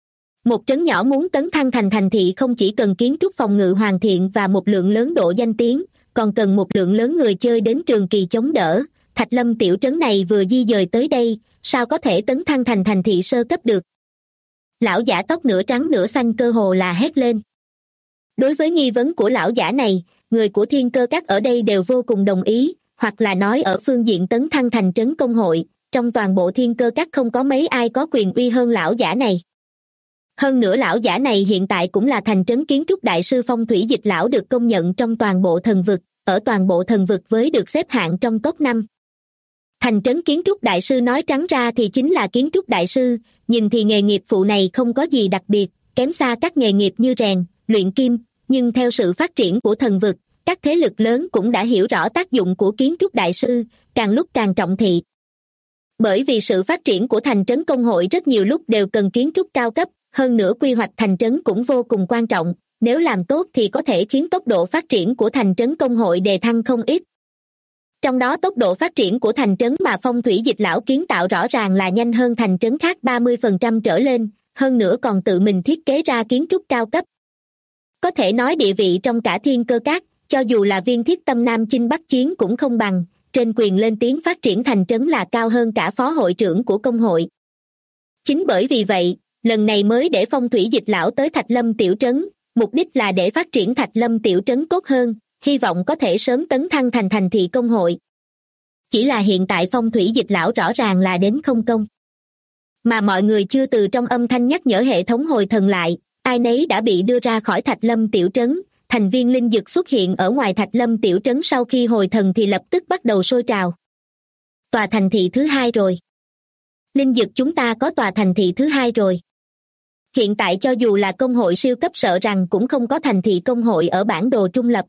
Một trấn nhỏ muốn tấn thăng thành thành thị không chỉ cần kiến trúc phòng ngự hoàn thiện và một lượng lớn độ danh tiếng, còn cần một lượng lớn người chơi đến trường kỳ chống đỡ. Thạch Lâm tiểu trấn này vừa di dời tới đây, sao có thể tấn thăng thành thành thị sơ cấp được? Lão giả tóc nửa trắng nửa xanh cơ hồ là hét lên. Đối với nghi vấn của lão giả này, người của Thiên Cơ Các ở đây đều vô cùng đồng ý, hoặc là nói ở phương diện tấn thăng thành trấn công hội, trong toàn bộ Thiên Cơ Các không có mấy ai có quyền uy hơn lão giả này. Hơn nữa lão giả này hiện tại cũng là thành trấn kiến trúc đại sư phong thủy dịch lão được công nhận trong toàn bộ thần vực, ở toàn bộ thần vực với được xếp hạng trong top 5. Thành trấn kiến trúc đại sư nói trắng ra thì chính là kiến trúc đại sư, nhìn thì nghề nghiệp phụ này không có gì đặc biệt, kém xa các nghề nghiệp như rèn, luyện kim, nhưng theo sự phát triển của thần vực, các thế lực lớn cũng đã hiểu rõ tác dụng của kiến trúc đại sư, càng lúc càng trọng thị. Bởi vì sự phát triển của thành trấn công hội rất nhiều lúc đều cần kiến trúc cao cấp, hơn nữa quy hoạch thành trấn cũng vô cùng quan trọng, nếu làm tốt thì có thể khiến tốc độ phát triển của thành trấn công hội đề thăng không ít. Trong đó tốc độ phát triển của thành trấn mà phong thủy dịch lão kiến tạo rõ ràng là nhanh hơn thành trấn khác 30% trở lên, hơn nữa còn tự mình thiết kế ra kiến trúc cao cấp. Có thể nói địa vị trong cả Thiên Cơ Các, cho dù là Viên Thiết Tâm Nam Chinh Bắc Chiến cũng không bằng, trên quyền lên tiếng phát triển thành trấn là cao hơn cả phó hội trưởng của công hội. Chính bởi vì vậy, lần này mới để phong thủy dịch lão tới Thạch Lâm tiểu trấn, mục đích là để phát triển Thạch Lâm tiểu trấn tốt hơn, hy vọng có thể sớm tấn thăng thành thành thị công hội. Chỉ là hiện tại phong thủy dịch lão rõ ràng là đến không công. Mà mọi người chưa từ trong âm thanh nhắc nhở hệ thống hồi thần lại, ai nấy đã bị đưa ra khỏi Thạch Lâm tiểu trấn, thành viên linh dực xuất hiện ở ngoài Thạch Lâm tiểu trấn sau khi hồi thần thì lập tức bắt đầu sôi trào. Tòa thành thị thứ 2 rồi. Linh dực chúng ta có tòa thành thị thứ 2 rồi. Hiện tại cho dù là công hội siêu cấp sợ rằng cũng không có thành thị công hội ở bản đồ trung lập.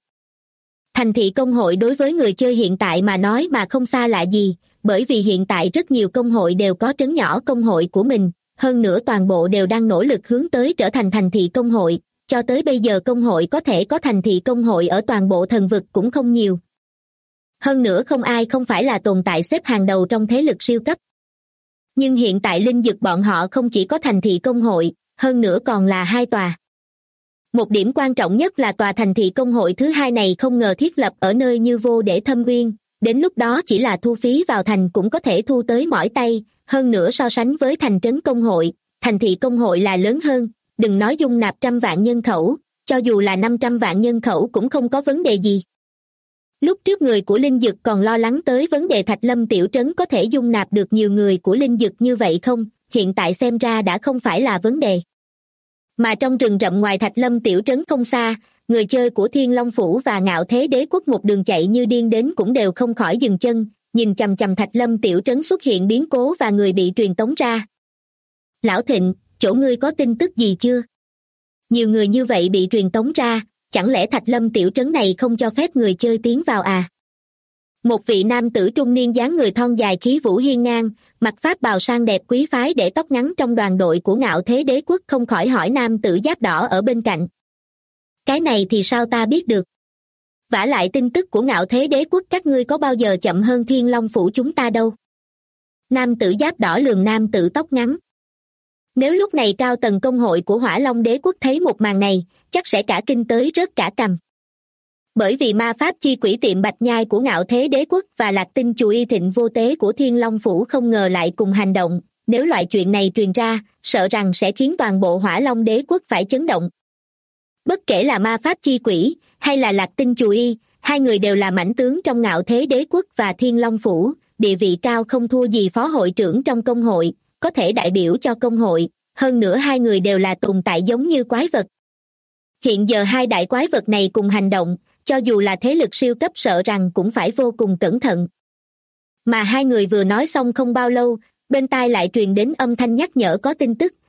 Thành thị công hội đối với người chơi hiện tại mà nói mà không xa lạ gì, bởi vì hiện tại rất nhiều công hội đều có trấn nhỏ công hội của mình, hơn nữa toàn bộ đều đang nỗ lực hướng tới trở thành thành thị công hội, cho tới bây giờ công hội có thể có thành thị công hội ở toàn bộ thần vực cũng không nhiều. Hơn nữa không ai không phải là tồn tại xếp hàng đầu trong thế lực siêu cấp. Nhưng hiện tại linh dực bọn họ không chỉ có thành thị công hội, hơn nữa còn là 2 tòa. Một điểm quan trọng nhất là tòa thành thị công hội thứ 2 này không ngờ thiết lập ở nơi như Vô Để Thâm Uyên, đến lúc đó chỉ là thu phí vào thành cũng có thể thu tới mỏi tay, hơn nữa so sánh với thành trấn công hội, thành thị công hội là lớn hơn, đừng nói dung nạp 100 vạn nhân khẩu, cho dù là 500 vạn nhân khẩu cũng không có vấn đề gì. Lúc trước người của linh dực còn lo lắng tới vấn đề Thạch Lâm tiểu trấn có thể dung nạp được nhiều người của linh dực như vậy không, hiện tại xem ra đã không phải là vấn đề. Mà trong rừng rậm ngoài Thạch Lâm tiểu trấn không xa, người chơi của Thiên Long Phủ và Ngạo Thế Đế Quốc một đường chạy như điên đến cũng đều không khỏi dừng chân, nhìn chằm chằm Thạch Lâm tiểu trấn xuất hiện biến cố và người bị truyền tống ra. Lão Thịnh, chỗ ngươi có tin tức gì chưa? Nhiều người như vậy bị truyền tống ra, chẳng lẽ Thạch Lâm tiểu trấn này không cho phép người chơi tiến vào à? Một vị nam tử trung niên dáng người thon dài khí vũ hiên ngang, mặc pháp bào sang đẹp quý phái để tóc ngắn trong đoàn đội của Ngạo Thế Đế Quốc không khỏi hỏi nam tử giáp đỏ ở bên cạnh. Cái này thì sao ta biết được? Vả lại tin tức của Ngạo Thế Đế Quốc các ngươi có bao giờ chậm hơn Thiên Long Phủ chúng ta đâu? Nam tử giáp đỏ lườm nam tử tóc ngắn. Nếu lúc này cao tầng công hội của Hỏa Long Đế Quốc thấy một màn này, chắc sẽ cả kinh tới rớt cả cằm. Bởi vì ma pháp chi quỷ tiệm Bạch Nhai của Ngạo Thế Đế Quốc và Lạc Tinh Chù Y Thịnh Vô Tế của Thiên Long Phủ không ngờ lại cùng hành động, nếu loại chuyện này truyền ra, sợ rằng sẽ khiến toàn bộ Hỏa Long Đế Quốc phải chấn động. Bất kể là ma pháp chi quỷ, hay là Lạc Tinh Chù Y, hai người đều là mãnh tướng trong Ngạo Thế Đế Quốc và Thiên Long Phủ, địa vị cao không thua gì phó hội trưởng trong công hội, có thể đại biểu cho công hội, hơn nữa hai người đều là tồn tại giống như quái vật. Hiện giờ hai đại quái vật này cùng hành động, cho dù là thế lực siêu cấp sợ rằng cũng phải vô cùng cẩn thận. Mà hai người vừa nói xong không bao lâu, bên tai lại truyền đến âm thanh nhắc nhở có tin tức,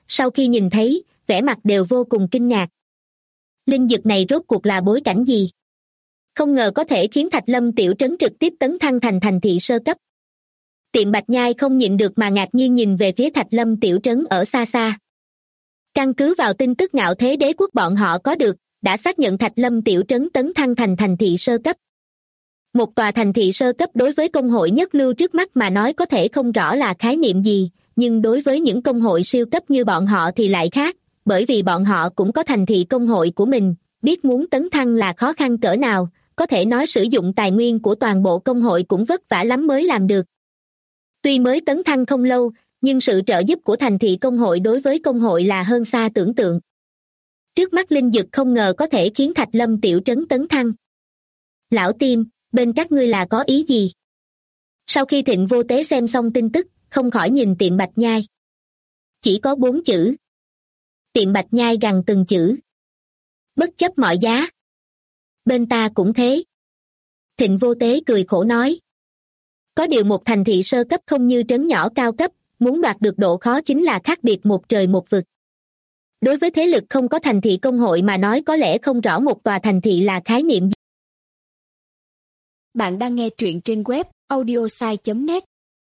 sau khi nhìn thấy, vẻ mặt đều vô cùng kinh ngạc. Linh dực này rốt cuộc là bối cảnh gì? Không ngờ có thể khiến Thạch Lâm tiểu trấn trực tiếp tấn thăng thành thành thị sơ cấp. Tiệm Bạch Nhai không nhịn được mà ngạc nhiên nhìn về phía Thạch Lâm tiểu trấn ở xa xa. Căn cứ vào tin tức Ngạo Thế Đế quốc bọn họ có được, đã xác nhận Thạch Lâm tiểu trấn tấn thăng thành thành thị sơ cấp. Một tòa thành thị sơ cấp đối với công hội nhất lưu trước mắt mà nói có thể không rõ là khái niệm gì, nhưng đối với những công hội siêu cấp như bọn họ thì lại khác, bởi vì bọn họ cũng có thành thị công hội của mình, biết muốn tấn thăng là khó khăn cỡ nào, có thể nói sử dụng tài nguyên của toàn bộ công hội cũng vất vả lắm mới làm được. Tuy mới tấn thăng không lâu, nhưng sự trợ giúp của thành thị công hội đối với công hội là hơn xa tưởng tượng. Trước mắt linh dực không ngờ có thể khiến Thạch Lâm tiểu trấn tấn thăng. Lão Tim, bên các ngươi là có ý gì? Sau khi Thịnh Vô Tế xem xong tin tức, không khỏi nhìn Tiệm Bạch Nhai. Chỉ có 4 chữ. Tiệm Bạch Nhai gằn từng chữ. Bất chấp mọi giá. Bên ta cũng thế. Thịnh Vô Tế cười khổ nói. Có điều một thành thị sơ cấp không như trấn nhỏ cao cấp, muốn đoạt được độ khó chính là khác biệt một trời một vực. Đối với thế lực không có thành thị công hội mà nói có lẽ không rõ một tòa thành thị là khái niệm gì. Bạn đang nghe truyện trên web audiosai.net.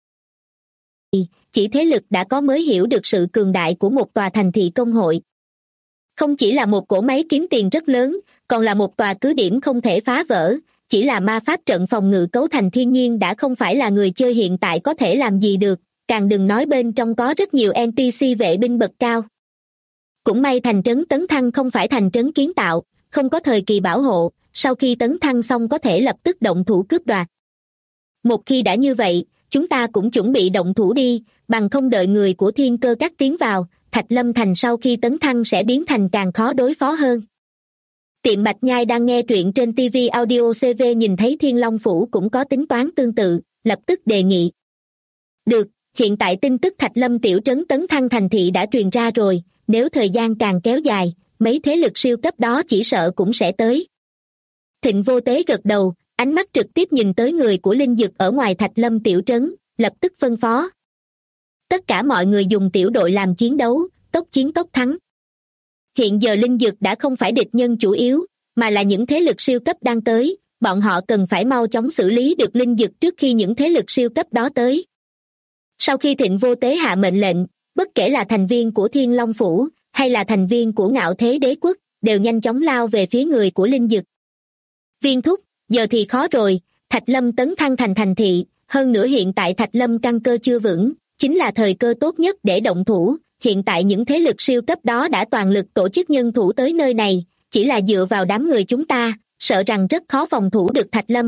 Chỉ thế lực đã có mới hiểu được sự cường đại của một tòa thành thị công hội. Không chỉ là một cỗ máy kiếm tiền rất lớn, còn là một tòa cứ điểm không thể phá vỡ, chỉ là ma pháp trận phòng ngự cấu thành thiên nhiên đã không phải là người chơi hiện tại có thể làm gì được, càng đừng nói bên trong có rất nhiều NPC vệ binh bậc cao. Cũng may thành trấn tấn thăng không phải thành trấn kiến tạo, không có thời kỳ bảo hộ, sau khi tấn thăng xong có thể lập tức động thủ cướp đoạt. Một khi đã như vậy, chúng ta cũng chuẩn bị động thủ đi, bằng không đợi người của Thiên Cơ Các tiến vào, Thạch Lâm thành sau khi tấn thăng sẽ biến thành càng khó đối phó hơn. Tiệm Bạch Nhai đang nghe truyện trên TV Audio CV nhìn thấy Thiên Long Phủ cũng có tính toán tương tự, lập tức đề nghị. Được, hiện tại tin tức Thạch Lâm tiểu trấn tấn thăng thành thị đã truyền ra rồi, nếu thời gian càng kéo dài, mấy thế lực siêu cấp đó chỉ sợ cũng sẽ tới. Thịnh Vô Tế gật đầu, ánh mắt trực tiếp nhìn tới người của linh dực ở ngoài Thạch Lâm tiểu trấn, lập tức phân phó. Tất cả mọi người dùng tiểu đội làm chiến đấu, tốc chiến tốc thắng. Hiện giờ linh dực đã không phải địch nhân chủ yếu, mà là những thế lực siêu cấp đang tới, bọn họ cần phải mau chóng xử lý được linh dực trước khi những thế lực siêu cấp đó tới. Sau khi Thịnh Vô Tế hạ mệnh lệnh, bất kể là thành viên của Thiên Long Phủ, hay là thành viên của Ngạo Thế Đế quốc, đều nhanh chóng lao về phía người của linh dực. Viên thúc, giờ thì khó rồi, Thạch Lâm tấn thăng thành thành thị, hơn nữa hiện tại Thạch Lâm căn cơ chưa vững, chính là thời cơ tốt nhất để động thủ, hiện tại những thế lực siêu cấp đó đã toàn lực tổ chức nhân thủ tới nơi này, chỉ là dựa vào đám người chúng ta, sợ rằng rất khó phòng thủ được Thạch Lâm.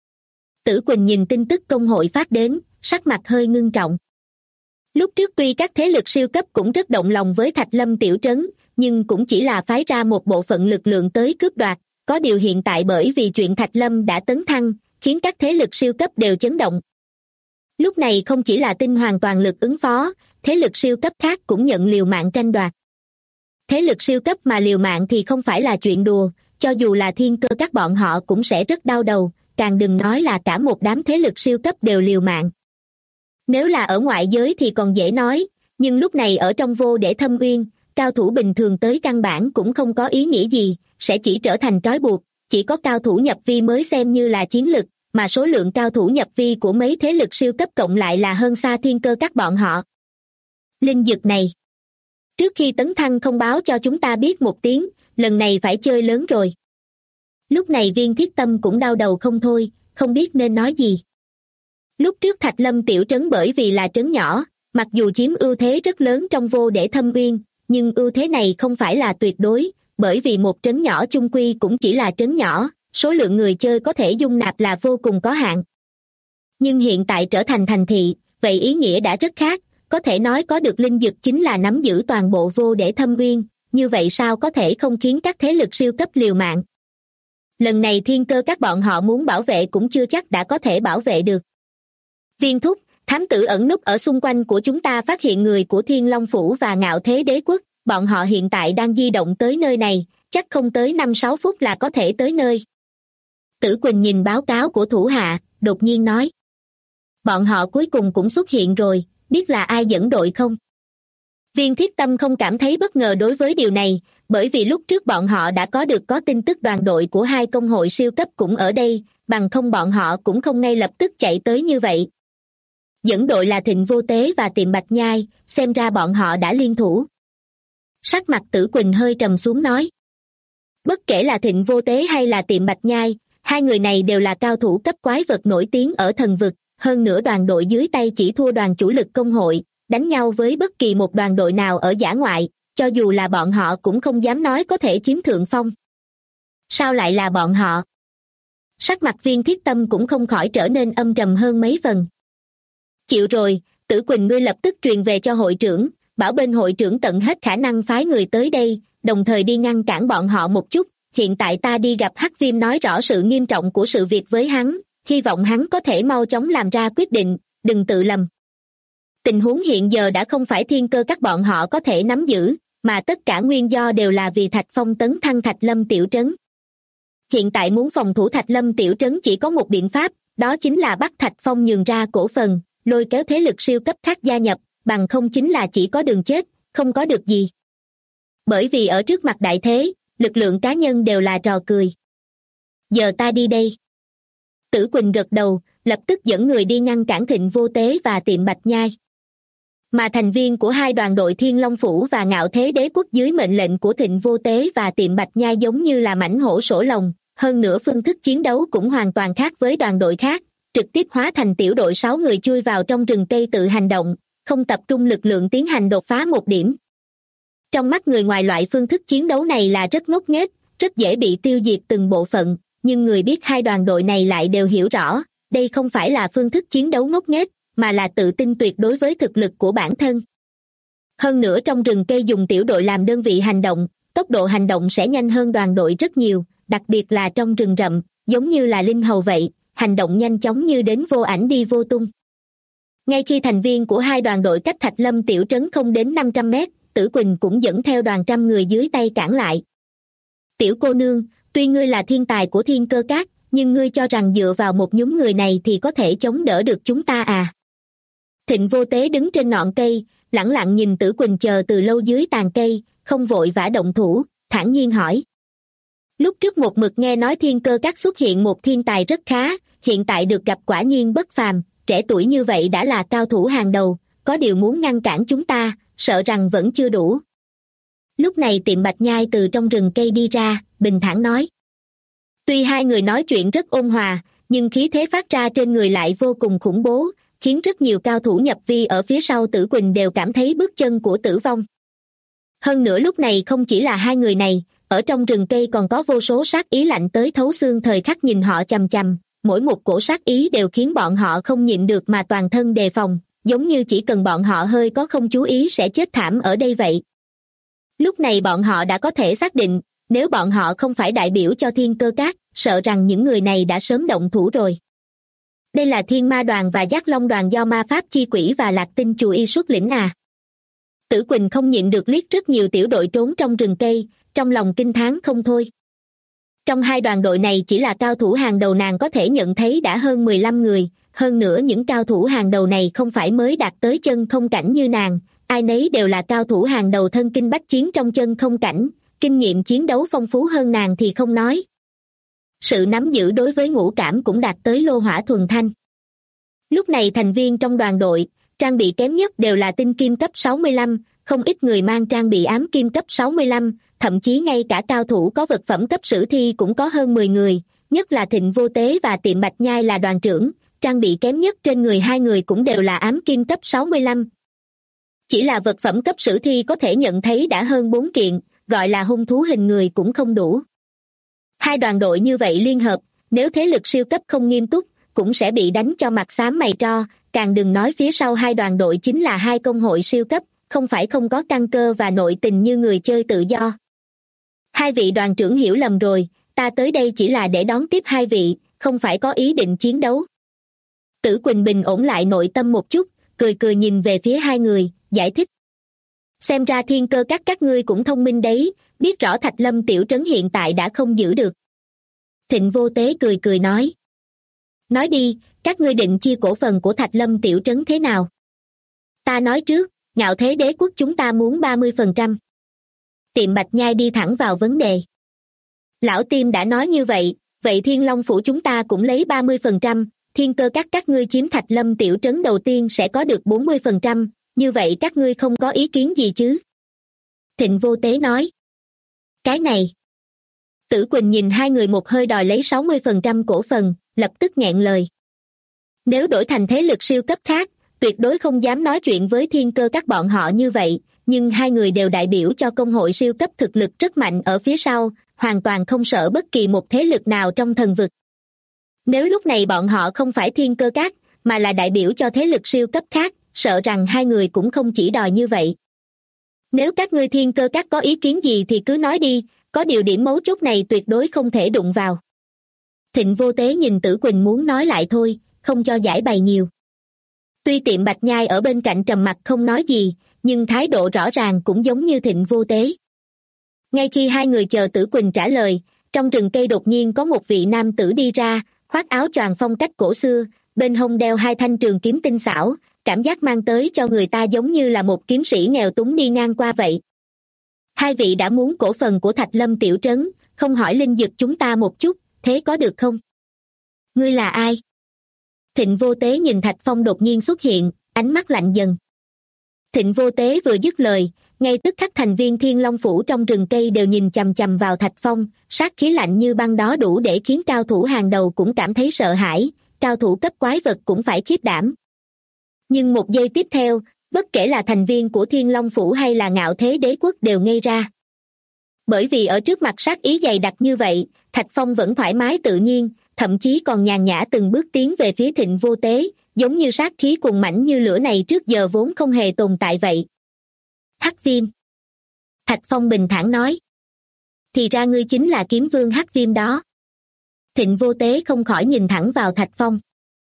Tử Quỳnh nhìn tin tức công hội phát đến, sắc mặt hơi ngưng trọng. Lúc trước tuy các thế lực siêu cấp cũng rất động lòng với Thạch Lâm tiểu trấn, nhưng cũng chỉ là phái ra một bộ phận lực lượng tới cướp đoạt, có điều hiện tại bởi vì chuyện Thạch Lâm đã tấn thăng, khiến các thế lực siêu cấp đều chấn động. Lúc này không chỉ là tinh hoàn toàn lực ứng phó, thế lực siêu cấp khác cũng nhận liều mạng tranh đoạt. Thế lực siêu cấp mà liều mạng thì không phải là chuyện đùa, cho dù là Thiên Cơ Các bọn họ cũng sẽ rất đau đầu, càng đừng nói là cả một đám thế lực siêu cấp đều liều mạng. Nếu là ở ngoại giới thì còn dễ nói, nhưng lúc này ở trong Vô Để Thâm Uyên, cao thủ bình thường tới căn bản cũng không có ý nghĩa gì, sẽ chỉ trở thành trói buộc, chỉ có cao thủ nhập vi mới xem như là chiến lực, mà số lượng cao thủ nhập vi của mấy thế lực siêu cấp cộng lại là hơn xa Thiên Cơ Các bọn họ. Linh dực này, trước khi tấn thăng không báo cho chúng ta biết một tiếng, lần này phải chơi lớn rồi. Lúc này Viên Thiết Tâm cũng đau đầu không thôi, không biết nên nói gì. Lúc trước Thạch Lâm tiểu trấn bởi vì là trấn nhỏ, mặc dù chiếm ưu thế rất lớn trong Vô Để Thâm Uyên, nhưng ưu thế này không phải là tuyệt đối, bởi vì một trấn nhỏ chung quy cũng chỉ là trấn nhỏ, số lượng người chơi có thể dung nạp là vô cùng có hạn. Nhưng hiện tại trở thành thành thị, vậy ý nghĩa đã rất khác, có thể nói có được linh dực chính là nắm giữ toàn bộ Vô Để Thâm Uyên, như vậy sao có thể không khiến các thế lực siêu cấp liều mạng. Lần này Thiên Cơ Các bọn họ muốn bảo vệ cũng chưa chắc đã có thể bảo vệ được. Viên thúc, thám tử ẩn núp ở xung quanh của chúng ta phát hiện người của Thiên Long Phủ và Ngạo Thế Đế quốc, bọn họ hiện tại đang di động tới nơi này, chắc không tới 5-6 phút là có thể tới nơi. Tử Quỳnh nhìn báo cáo của thủ hạ, đột nhiên nói. Bọn họ cuối cùng cũng xuất hiện rồi, biết là ai dẫn đội không? Viên Thiết Tâm không cảm thấy bất ngờ đối với điều này, bởi vì lúc trước bọn họ đã có tin tức đoàn đội của hai công hội siêu cấp cũng ở đây, bằng không bọn họ cũng không ngay lập tức chạy tới như vậy. Dẫn đội là Thịnh Vô Tế và Tiệm Bạch Nhai, xem ra bọn họ đã liên thủ. Sắc mặt Tử Quỳnh hơi trầm xuống nói. Bất kể là Thịnh Vô Tế hay là Tiệm Bạch Nhai, hai người này đều là cao thủ cấp quái vật nổi tiếng ở thần vực, hơn nữa đoàn đội dưới tay chỉ thua đoàn chủ lực công hội, đánh nhau với bất kỳ một đoàn đội nào ở dã ngoại, cho dù là bọn họ cũng không dám nói có thể chiếm thượng phong. Sao lại là bọn họ? Sắc mặt Viên Thiết Tâm cũng không khỏi trở nên âm trầm hơn mấy phần. Chịu rồi, Tử Quỳnh ngươi lập tức truyền về cho hội trưởng, bảo bên hội trưởng tận hết khả năng phái người tới đây, đồng thời đi ngăn cản bọn họ một chút. Hiện tại ta đi gặp Hắc Viêm nói rõ sự nghiêm trọng của sự việc với hắn, hy vọng hắn có thể mau chóng làm ra quyết định, đừng tự lầm. Tình huống hiện giờ đã không phải thiên cơ các bọn họ có thể nắm giữ, mà tất cả nguyên do đều là vì Thạch Phong tấn thăng Thạch Lâm tiểu trấn. Hiện tại muốn phòng thủ Thạch Lâm tiểu trấn chỉ có một biện pháp, đó chính là bắt Thạch Phong nhường ra cổ phần, lôi kéo thế lực siêu cấp khác gia nhập, bằng không chính là chỉ có đường chết, không có được gì. Bởi vì ở trước mặt đại thế, lực lượng cá nhân đều là trò cười. Giờ ta đi đây. Tử Quỳnh gật đầu, lập tức dẫn người đi ngăn cản Thịnh Vô Tế và Tiệm Bạch Nhai. Mà thành viên của hai đoàn đội Thiên Long Phủ và Ngạo Thế Đế Quốc dưới mệnh lệnh của Thịnh Vô Tế và Tiệm Bạch Nhai giống như là mãnh hổ sổ lồng, hơn nữa phương thức chiến đấu cũng hoàn toàn khác với đoàn đội khác, trực tiếp hóa thành tiểu đội 6 người chui vào trong rừng cây tự hành động, không tập trung lực lượng tiến hành đột phá một điểm. Trong mắt người ngoài loại phương thức chiến đấu này là rất ngốc nghếch, rất dễ bị tiêu diệt từng bộ phận, nhưng người biết hai đoàn đội này lại đều hiểu rõ, đây không phải là phương thức chiến đấu ngốc nghếch, mà là tự tin tuyệt đối với thực lực của bản thân. Hơn nữa trong rừng cây dùng tiểu đội làm đơn vị hành động, tốc độ hành động sẽ nhanh hơn đoàn đội rất nhiều, đặc biệt là trong rừng rậm, giống như là linh hầu vậy, hành động nhanh chóng như đến vô ảnh đi vô tung. Ngay khi thành viên của hai đoàn đội cách Thạch Lâm tiểu trấn không đến 500 mét, Tử Quỳnh cũng dẫn theo đoàn trăm người dưới tay cản lại. Tiểu cô nương, tuy ngươi là thiên tài của thiên cơ các, nhưng ngươi cho rằng dựa vào một nhóm người này thì có thể chống đỡ được chúng ta à? Thịnh Vô Tế đứng trên ngọn cây, lẳng lặng nhìn Tử Quỳnh chờ từ lâu dưới tàn cây, không vội vã động thủ, thản nhiên hỏi. Lúc trước một mực nghe nói thiên cơ các xuất hiện một thiên tài rất khá, hiện tại được gặp quả nhiên bất phàm, trẻ tuổi như vậy đã là cao thủ hàng đầu, có điều muốn ngăn cản chúng ta, sợ rằng vẫn chưa đủ. Lúc này Tiệm Bạch Nhai từ trong rừng cây đi ra, bình thản nói. Tuy hai người nói chuyện rất ôn hòa, nhưng khí thế phát ra trên người lại vô cùng khủng bố, khiến rất nhiều cao thủ nhập vi ở phía sau Tử Quỳnh đều cảm thấy bước chân của tử vong. Hơn nữa lúc này không chỉ là hai người này, ở trong rừng cây còn có vô số sát ý lạnh tới thấu xương thời khắc nhìn họ chằm chằm, mỗi một cổ sát ý đều khiến bọn họ không nhịn được mà toàn thân đề phòng, giống như chỉ cần bọn họ hơi có không chú ý sẽ chết thảm ở đây vậy. Lúc này bọn họ đã có thể xác định, nếu bọn họ không phải đại biểu cho thiên cơ các, sợ rằng những người này đã sớm động thủ rồi. Đây là Thiên Ma đoàn và Giác Long đoàn do ma pháp chi quỷ và Lạc Tinh Chù Y xuất lĩnh à? Tử Quỳnh không nhịn được liếc rất nhiều tiểu đội trốn trong rừng cây, trong lòng kinh thán không thôi. Trong hai đoàn đội này chỉ là cao thủ hàng đầu nàng có thể nhận thấy đã hơn 15 người, hơn nữa những cao thủ hàng đầu này không phải mới đạt tới chân không cảnh như nàng, ai nấy đều là cao thủ hàng đầu thân kinh bách chiến trong chân không cảnh, kinh nghiệm chiến đấu phong phú hơn nàng thì không nói. Sự nắm giữ đối với ngũ cảm cũng đạt tới lô hỏa thuần thanh. Lúc này thành viên trong đoàn đội, trang bị kém nhất đều là tinh kim cấp 65, không ít người mang trang bị ám kim cấp 65, thậm chí ngay cả cao thủ có vật phẩm cấp sử thi cũng có hơn 10 người, nhất là Thịnh Vô Tế và Tiệm Bạch Nhai là đoàn trưởng, trang bị kém nhất trên người hai người cũng đều là ám kim cấp 65. Chỉ là vật phẩm cấp sử thi có thể nhận thấy đã hơn 4 kiện, gọi là hung thú hình người cũng không đủ. Hai đoàn đội như vậy liên hợp, nếu thế lực siêu cấp không nghiêm túc, cũng sẽ bị đánh cho mặt xám mày tro, càng đừng nói phía sau hai đoàn đội chính là hai công hội siêu cấp, không phải không có căn cơ và nội tình như người chơi tự do. Hai vị đoàn trưởng hiểu lầm rồi, ta tới đây chỉ là để đón tiếp hai vị, không phải có ý định chiến đấu. Tử Quỳnh bình ổn lại nội tâm một chút, cười cười nhìn về phía hai người, giải thích. Xem ra thiên cơ các ngươi cũng thông minh đấy, biết rõ Thạch Lâm tiểu trấn hiện tại đã không giữ được. Thịnh Vô Tế cười cười nói. Nói đi, các ngươi định chia cổ phần của Thạch Lâm tiểu trấn thế nào? Ta nói trước, ngạo thế đế quốc chúng ta muốn 30%. Tiệm Bạch Nhai đi thẳng vào vấn đề. Lão Tiêm đã nói như vậy, vậy Thiên Long phủ chúng ta cũng lấy 30%, Thiên Cơ các ngươi chiếm Thạch Lâm tiểu trấn đầu tiên sẽ có được 40%, như vậy các ngươi không có ý kiến gì chứ? Thịnh Vô Tế nói. Cái này. Tử Quỳnh nhìn hai người một hơi đòi lấy 60% cổ phần, lập tức nghẹn lời. Nếu đổi thành thế lực siêu cấp khác, tuyệt đối không dám nói chuyện với Thiên Cơ các bọn họ như vậy, nhưng hai người đều đại biểu cho công hội siêu cấp thực lực rất mạnh ở phía sau, hoàn toàn không sợ bất kỳ một thế lực nào trong thần vực. Nếu lúc này bọn họ không phải Thiên Cơ các, mà là đại biểu cho thế lực siêu cấp khác, sợ rằng hai người cũng không chỉ đòi như vậy. Nếu các ngươi Thiên Cơ các có ý kiến gì thì cứ nói đi, có điều điểm mấu chốt này tuyệt đối không thể đụng vào. Thịnh Vô Tế nhìn Tử Quỳnh muốn nói lại thôi, không cho giải bày nhiều. Tuy Tiệm Bạch Nhai ở bên cạnh trầm mặc không nói gì, nhưng thái độ rõ ràng cũng giống như Thịnh Vô Tế. Ngay khi hai người chờ Tử Quỳnh trả lời, trong rừng cây đột nhiên có một vị nam tử đi ra, khoác áo choàng phong cách cổ xưa, bên hông đeo hai thanh trường kiếm tinh xảo, cảm giác mang tới cho người ta giống như là một kiếm sĩ nghèo túng đi ngang qua vậy. Hai vị đã muốn cổ phần của Thạch Lâm tiểu trấn, không hỏi linh dực chúng ta một chút, thế có được không? Ngươi là ai? Thịnh Vô Tế nhìn Thạch Phong đột nhiên xuất hiện, ánh mắt lạnh dần. Thịnh Vô Tế vừa dứt lời, ngay tức khắc thành viên Thiên Long phủ trong rừng cây đều nhìn chằm chằm vào Thạch Phong, sát khí lạnh như băng đó đủ để khiến cao thủ hàng đầu cũng cảm thấy sợ hãi, cao thủ cấp quái vật cũng phải khiếp đảm. Nhưng một giây tiếp theo, bất kể là thành viên của Thiên Long phủ hay là ngạo thế đế quốc đều ngây ra. Bởi vì ở trước mặt sát ý dày đặc như vậy, Thạch Phong vẫn thoải mái tự nhiên, thậm chí còn nhàn nhã từng bước tiến về phía Thịnh Vô Tế, giống như sát khí cuồng mãnh như lửa này trước giờ vốn không hề tồn tại vậy. Hắc Viêm. Thạch Phong bình thản nói. Thì ra ngươi chính là kiếm vương Hắc Viêm đó. Thịnh Vô Tế không khỏi nhìn thẳng vào Thạch Phong.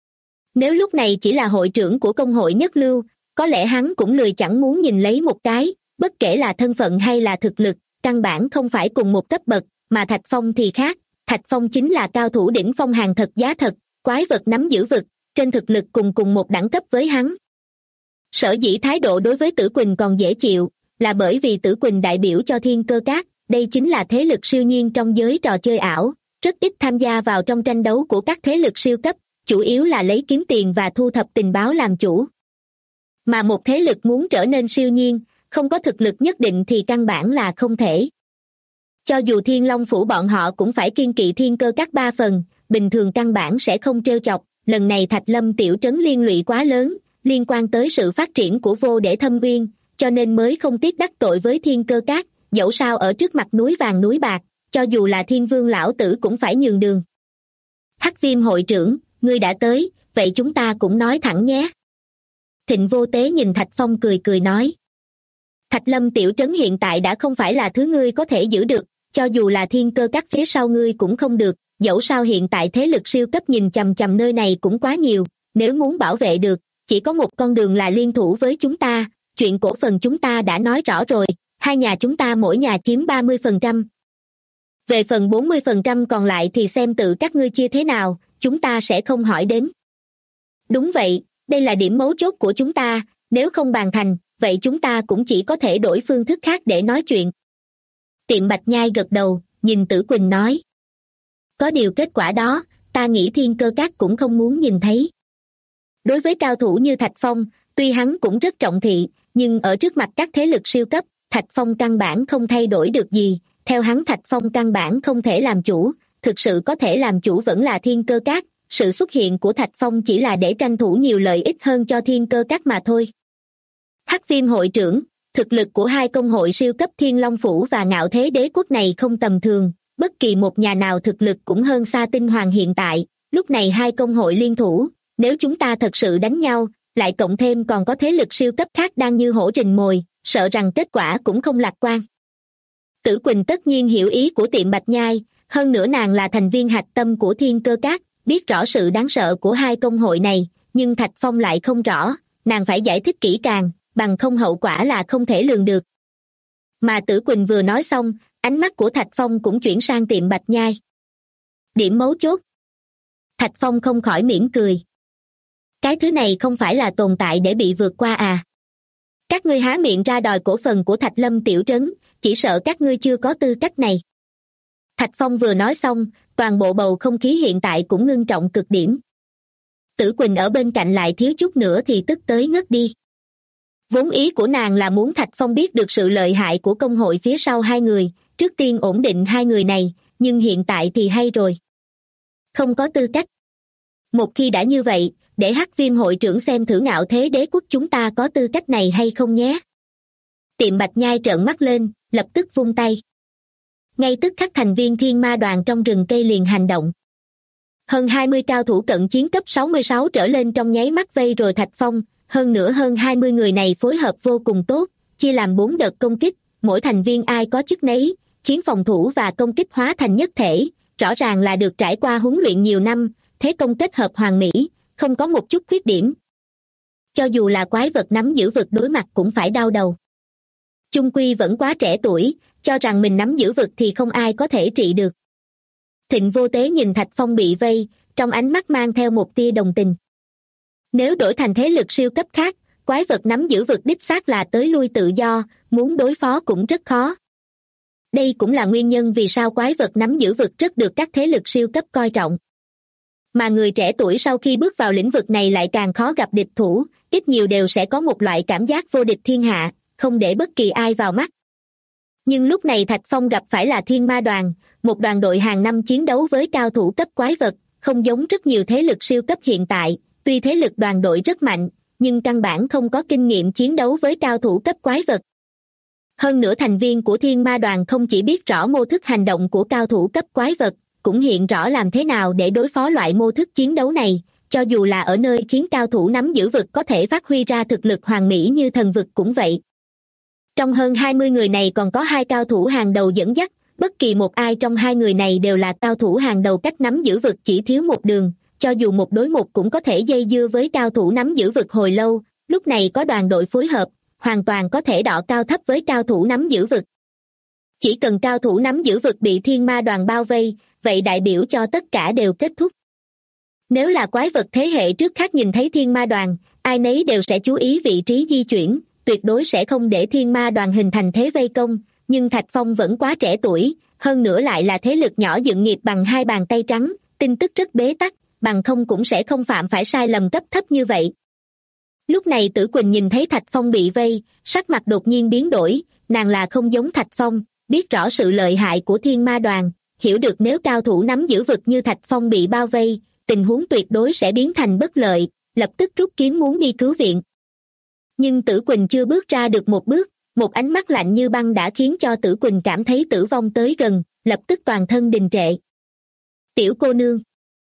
Nếu lúc này chỉ là hội trưởng của công hội nhất lưu, có lẽ hắn cũng lười chẳng muốn nhìn lấy một cái, bất kể là thân phận hay là thực lực, căn bản không phải cùng một cấp bậc, mà Thạch Phong thì khác. Thạch Phong chính là cao thủ đỉnh phong hàng thật giá thật, quái vật nắm giữ vực, trên thực lực cùng một đẳng cấp với hắn. Sở dĩ thái độ đối với Tử Quỳnh còn dễ chịu, là bởi vì Tử Quỳnh đại biểu cho Thiên Cơ các, đây chính là thế lực siêu nhiên trong giới trò chơi ảo, rất ít tham gia vào trong tranh đấu của các thế lực siêu cấp, chủ yếu là lấy kiếm tiền và thu thập tình báo làm chủ. Mà một thế lực muốn trở nên siêu nhiên, không có thực lực nhất định thì căn bản là không thể. Cho dù Thiên Long phủ bọn họ cũng phải kiêng kỵ Thiên Cơ các 3 phần, bình thường căn bản sẽ không trêu chọc, lần này Thạch Lâm tiểu trấn liên lụy quá lớn, liên quan tới sự phát triển của Vô Để Thâm Uyên, cho nên mới không tiếc đắc tội với Thiên Cơ các, dẫu sao ở trước mặt núi vàng núi bạc, cho dù là Thiên Vương lão tử cũng phải nhường đường. Hắc Viêm hội trưởng, ngươi đã tới, vậy chúng ta cũng nói thẳng nhé. Thịnh Vô Tế nhìn Thạch Phong cười cười nói. Thạch Lâm tiểu trấn hiện tại đã không phải là thứ ngươi có thể giữ được, cho dù là Thiên Cơ các phía sau ngươi cũng không được, dẫu sao hiện tại thế lực siêu cấp nhìn chằm chằm nơi này cũng quá nhiều, nếu muốn bảo vệ được, chỉ có một con đường là liên thủ với chúng ta, chuyện cổ phần chúng ta đã nói rõ rồi, hai nhà chúng ta mỗi nhà chiếm 30%. Về phần 40% còn lại thì xem tự các ngươi chia thế nào, chúng ta sẽ không hỏi đến. Đúng vậy, đây là điểm mấu chốt của chúng ta, nếu không bàn thành, vậy chúng ta cũng chỉ có thể đổi phương thức khác để nói chuyện. Tiệm Bạch Nhai gật đầu, nhìn Tử Quỳnh nói. Có điều kết quả đó, ta nghĩ Thiên Cơ các cũng không muốn nhìn thấy. Đối với cao thủ như Thạch Phong, tuy hắn cũng rất trọng thị, nhưng ở trước mặt các thế lực siêu cấp, Thạch Phong căn bản không thay đổi được gì, theo hắn Thạch Phong căn bản không thể làm chủ, thực sự có thể làm chủ vẫn là Thiên Cơ các, sự xuất hiện của Thạch Phong chỉ là để tranh thủ nhiều lợi ích hơn cho Thiên Cơ các mà thôi. Hắc Viêm hội trưởng, thực lực của hai công hội siêu cấp Thiên Long phủ và ngạo thế đế quốc này không tầm thường, bất kỳ một nhà nào thực lực cũng hơn xa Tinh Hoàng hiện tại, lúc này hai công hội liên thủ, nếu chúng ta thật sự đánh nhau, lại cộng thêm còn có thế lực siêu cấp khác đang như hổ rình mồi, sợ rằng kết quả cũng không lạc quan. Tử Quỳnh tất nhiên hiểu ý của Tiệm Bạch Nhai, hơn nữa nàng là thành viên hạch tâm của Thiên Cơ các, biết rõ sự đáng sợ của hai công hội này, nhưng Thạch Phong lại không rõ, nàng phải giải thích kỹ càng, bằng không hậu quả là không thể lường được. Mà Tử Quỳnh vừa nói xong, ánh mắt của Thạch Phong cũng chuyển sang Tiệm Bạch Nhai. Điểm mấu chốt. Thạch Phong không khỏi mỉm cười. Cái thứ này không phải là tồn tại để bị vượt qua à? Các ngươi há miệng ra đòi cổ phần của Thạch Lâm tiểu trấn, chỉ sợ các ngươi chưa có tư cách này. Thạch Phong vừa nói xong, toàn bộ bầu không khí hiện tại cũng ngưng trọng cực điểm. Tử Quỳnh ở bên cạnh lại thiếu chút nữa thì tức tới ngất đi. Vốn ý của nàng là muốn Thạch Phong biết được sự lợi hại của công hội phía sau hai người, trước tiên ổn định hai người này, nhưng hiện tại thì hay rồi. Không có tư cách. Một khi đã như vậy, để Hắc Viêm hội trưởng xem thử Ngạo Thế Đế quốc chúng ta có tư cách này hay không nhé. Tiệm Bạch Nhai trợn mắt lên, lập tức vung tay. Ngay tức khắc thành viên Thiên Ma đoàn trong rừng cây liền hành động. Hơn 20 cao thủ cận chiến cấp 66 trở lên trong nháy mắt vây rồi Thạch Phong, hơn nữa hơn 20 người này phối hợp vô cùng tốt, chia làm 4 đợt công kích, mỗi thành viên ai có chức nấy, khiến phòng thủ và công kích hóa thành nhất thể, rõ ràng là được trải qua huấn luyện nhiều năm, thế công kết hợp hoàn mỹ, không có một chút khuyết điểm. Cho dù là quái vật nắm giữ vực đối mặt cũng phải đau đầu. Chung quy vẫn quá trẻ tuổi, cho rằng mình nắm giữ vực thì không ai có thể trị được. Thịnh Vô Tế nhìn Thạch Phong bị vây, trong ánh mắt mang theo một tia đồng tình. Nếu đổi thành thế lực siêu cấp khác, quái vật nắm giữ vực đích xác là tới lui tự do, muốn đối phó cũng rất khó. Đây cũng là nguyên nhân vì sao quái vật nắm giữ vực rất được các thế lực siêu cấp coi trọng. Mà người trẻ tuổi sau khi bước vào lĩnh vực này lại càng khó gặp địch thủ, ít nhiều đều sẽ có một loại cảm giác vô địch thiên hạ, không để bất kỳ ai vào mắt. Nhưng lúc này Thạch Phong gặp phải là Thiên Ma đoàn, một đoàn đội hàng năm chiến đấu với cao thủ cấp quái vật, không giống rất nhiều thế lực siêu cấp hiện tại, tuy thế lực đoàn đội rất mạnh, nhưng căn bản không có kinh nghiệm chiến đấu với cao thủ cấp quái vật. Hơn nữa thành viên của Thiên Ma đoàn không chỉ biết rõ mô thức hành động của cao thủ cấp quái vật, cũng hiện rõ làm thế nào để đối phó loại mô thức chiến đấu này, cho dù là ở nơi khiến cao thủ nắm giữ vực có thể phát huy ra thực lực hoàn mỹ như thần vực cũng vậy. Trong hơn 20 người này còn có 2 cao thủ hàng đầu dẫn dắt, bất kỳ một ai trong 2 người này đều là cao thủ hàng đầu cách nắm giữ vực chỉ thiếu một đường, cho dù một đối một cũng có thể dây dưa với cao thủ nắm giữ vực hồi lâu, lúc này có đoàn đội phối hợp, hoàn toàn có thể đọ cao thấp với cao thủ nắm giữ vực. Chỉ cần cao thủ nắm giữ vực bị Thiên Ma đoàn bao vây, vậy đại biểu cho tất cả đều kết thúc. Nếu là quái vật thế hệ trước khác nhìn thấy Thiên Ma đoàn, ai nấy đều sẽ chú ý vị trí di chuyển, tuyệt đối sẽ không để Thiên Ma đoàn hình thành thế vây công, nhưng Thạch Phong vẫn quá trẻ tuổi, hơn nữa lại là thế lực nhỏ dựng nghiệp bằng 2 bàn tay trắng, tin tức rất bế tắc, bằng không cũng sẽ không phạm phải sai lầm cấp thấp như vậy. Lúc này Tử Quỳnh nhìn thấy Thạch Phong bị vây, sắc mặt đột nhiên biến đổi, nàng là không giống Thạch Phong, biết rõ sự lợi hại của Thiên Ma đoàn, hiểu được nếu cao thủ nắm giữ vực như Thạch Phong bị bao vây, tình huống tuyệt đối sẽ biến thành bất lợi, lập tức rút kiếm muốn đi cứu viện. Nhưng Tử Quỳnh chưa bước ra được một bước, một ánh mắt lạnh như băng đã khiến cho Tử Quỳnh cảm thấy tử vong tới gần, lập tức toàn thân đình trệ. Tiểu cô nương,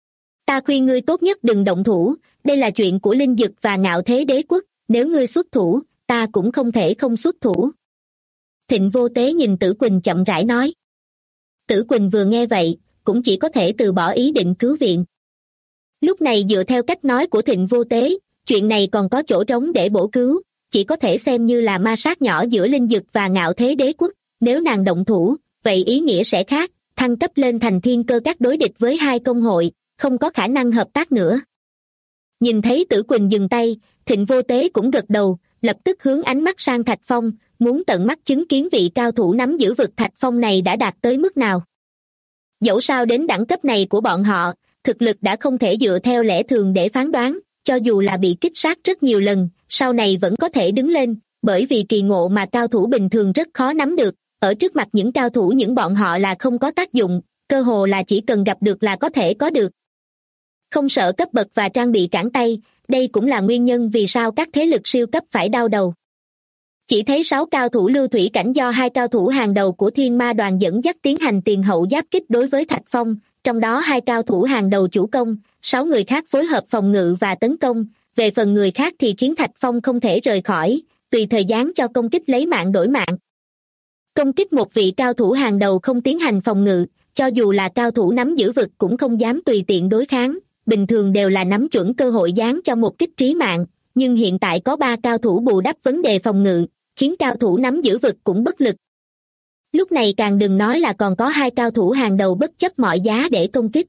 ta khuyên ngươi tốt nhất đừng động thủ, đây là chuyện của Linh Dực và Ngạo Thế Đế quốc, nếu ngươi xuất thủ, ta cũng không thể không xuất thủ. Thịnh Vô Tế nhìn Tử Quỳnh chậm rãi nói. Tử Quỳnh vừa nghe vậy, cũng chỉ có thể từ bỏ ý định cứu viện. Lúc này dựa theo cách nói của Thịnh Vô Tế, chuyện này còn có chỗ trống để bổ cứu, chỉ có thể xem như là ma sát nhỏ giữa Linh Dực và Ngạo Thế Đế quốc, nếu nàng động thủ, vậy ý nghĩa sẽ khác, thăng cấp lên thành thiên cơ các đối địch với 2 công hội, không có khả năng hợp tác nữa. Nhìn thấy Tử Quỳnh dừng tay, Thịnh Vô Tế cũng gật đầu, lập tức hướng ánh mắt sang Thạch Phong, muốn tận mắt chứng kiến vị cao thủ nắm giữ vực Thạch Phong này đã đạt tới mức nào. Dẫu sao đến đẳng cấp này của bọn họ, thực lực đã không thể dựa theo lẽ thường để phán đoán, cho dù là bị kích sát rất nhiều lần, sau này vẫn có thể đứng lên, bởi vì kỳ ngộ mà cao thủ bình thường rất khó nắm được, ở trước mặt những cao thủ những bọn họ là không có tác dụng, cơ hồ là chỉ cần gặp được là có thể có được. Không sợ cấp bậc và trang bị cản tay, đây cũng là nguyên nhân vì sao các thế lực siêu cấp phải đau đầu. Chỉ thấy 6 cao thủ lưu thủy cảnh do 2 cao thủ hàng đầu của Thiên Ma đoàn dẫn dắt tiến hành tiền hậu giáp kích đối với Thạch Phong, trong đó 2 cao thủ hàng đầu chủ công, 6 người khác phối hợp phòng ngự và tấn công, về phần người khác thì khiến Thạch Phong không thể rời khỏi, tùy thời gian cho công kích lấy mạng đổi mạng. Công kích một vị cao thủ hàng đầu không tiến hành phòng ngự, cho dù là cao thủ nắm giữ vực cũng không dám tùy tiện đối kháng, bình thường đều là nắm chuẩn cơ hội giáng cho một kích trí mạng, nhưng hiện tại có 3 cao thủ bù đắp vấn đề phòng ngự, khiến cao thủ nắm giữ vực cũng bất lực. Lúc này càng đừng nói là còn có 2 cao thủ hàng đầu bất chấp mọi giá để công kích.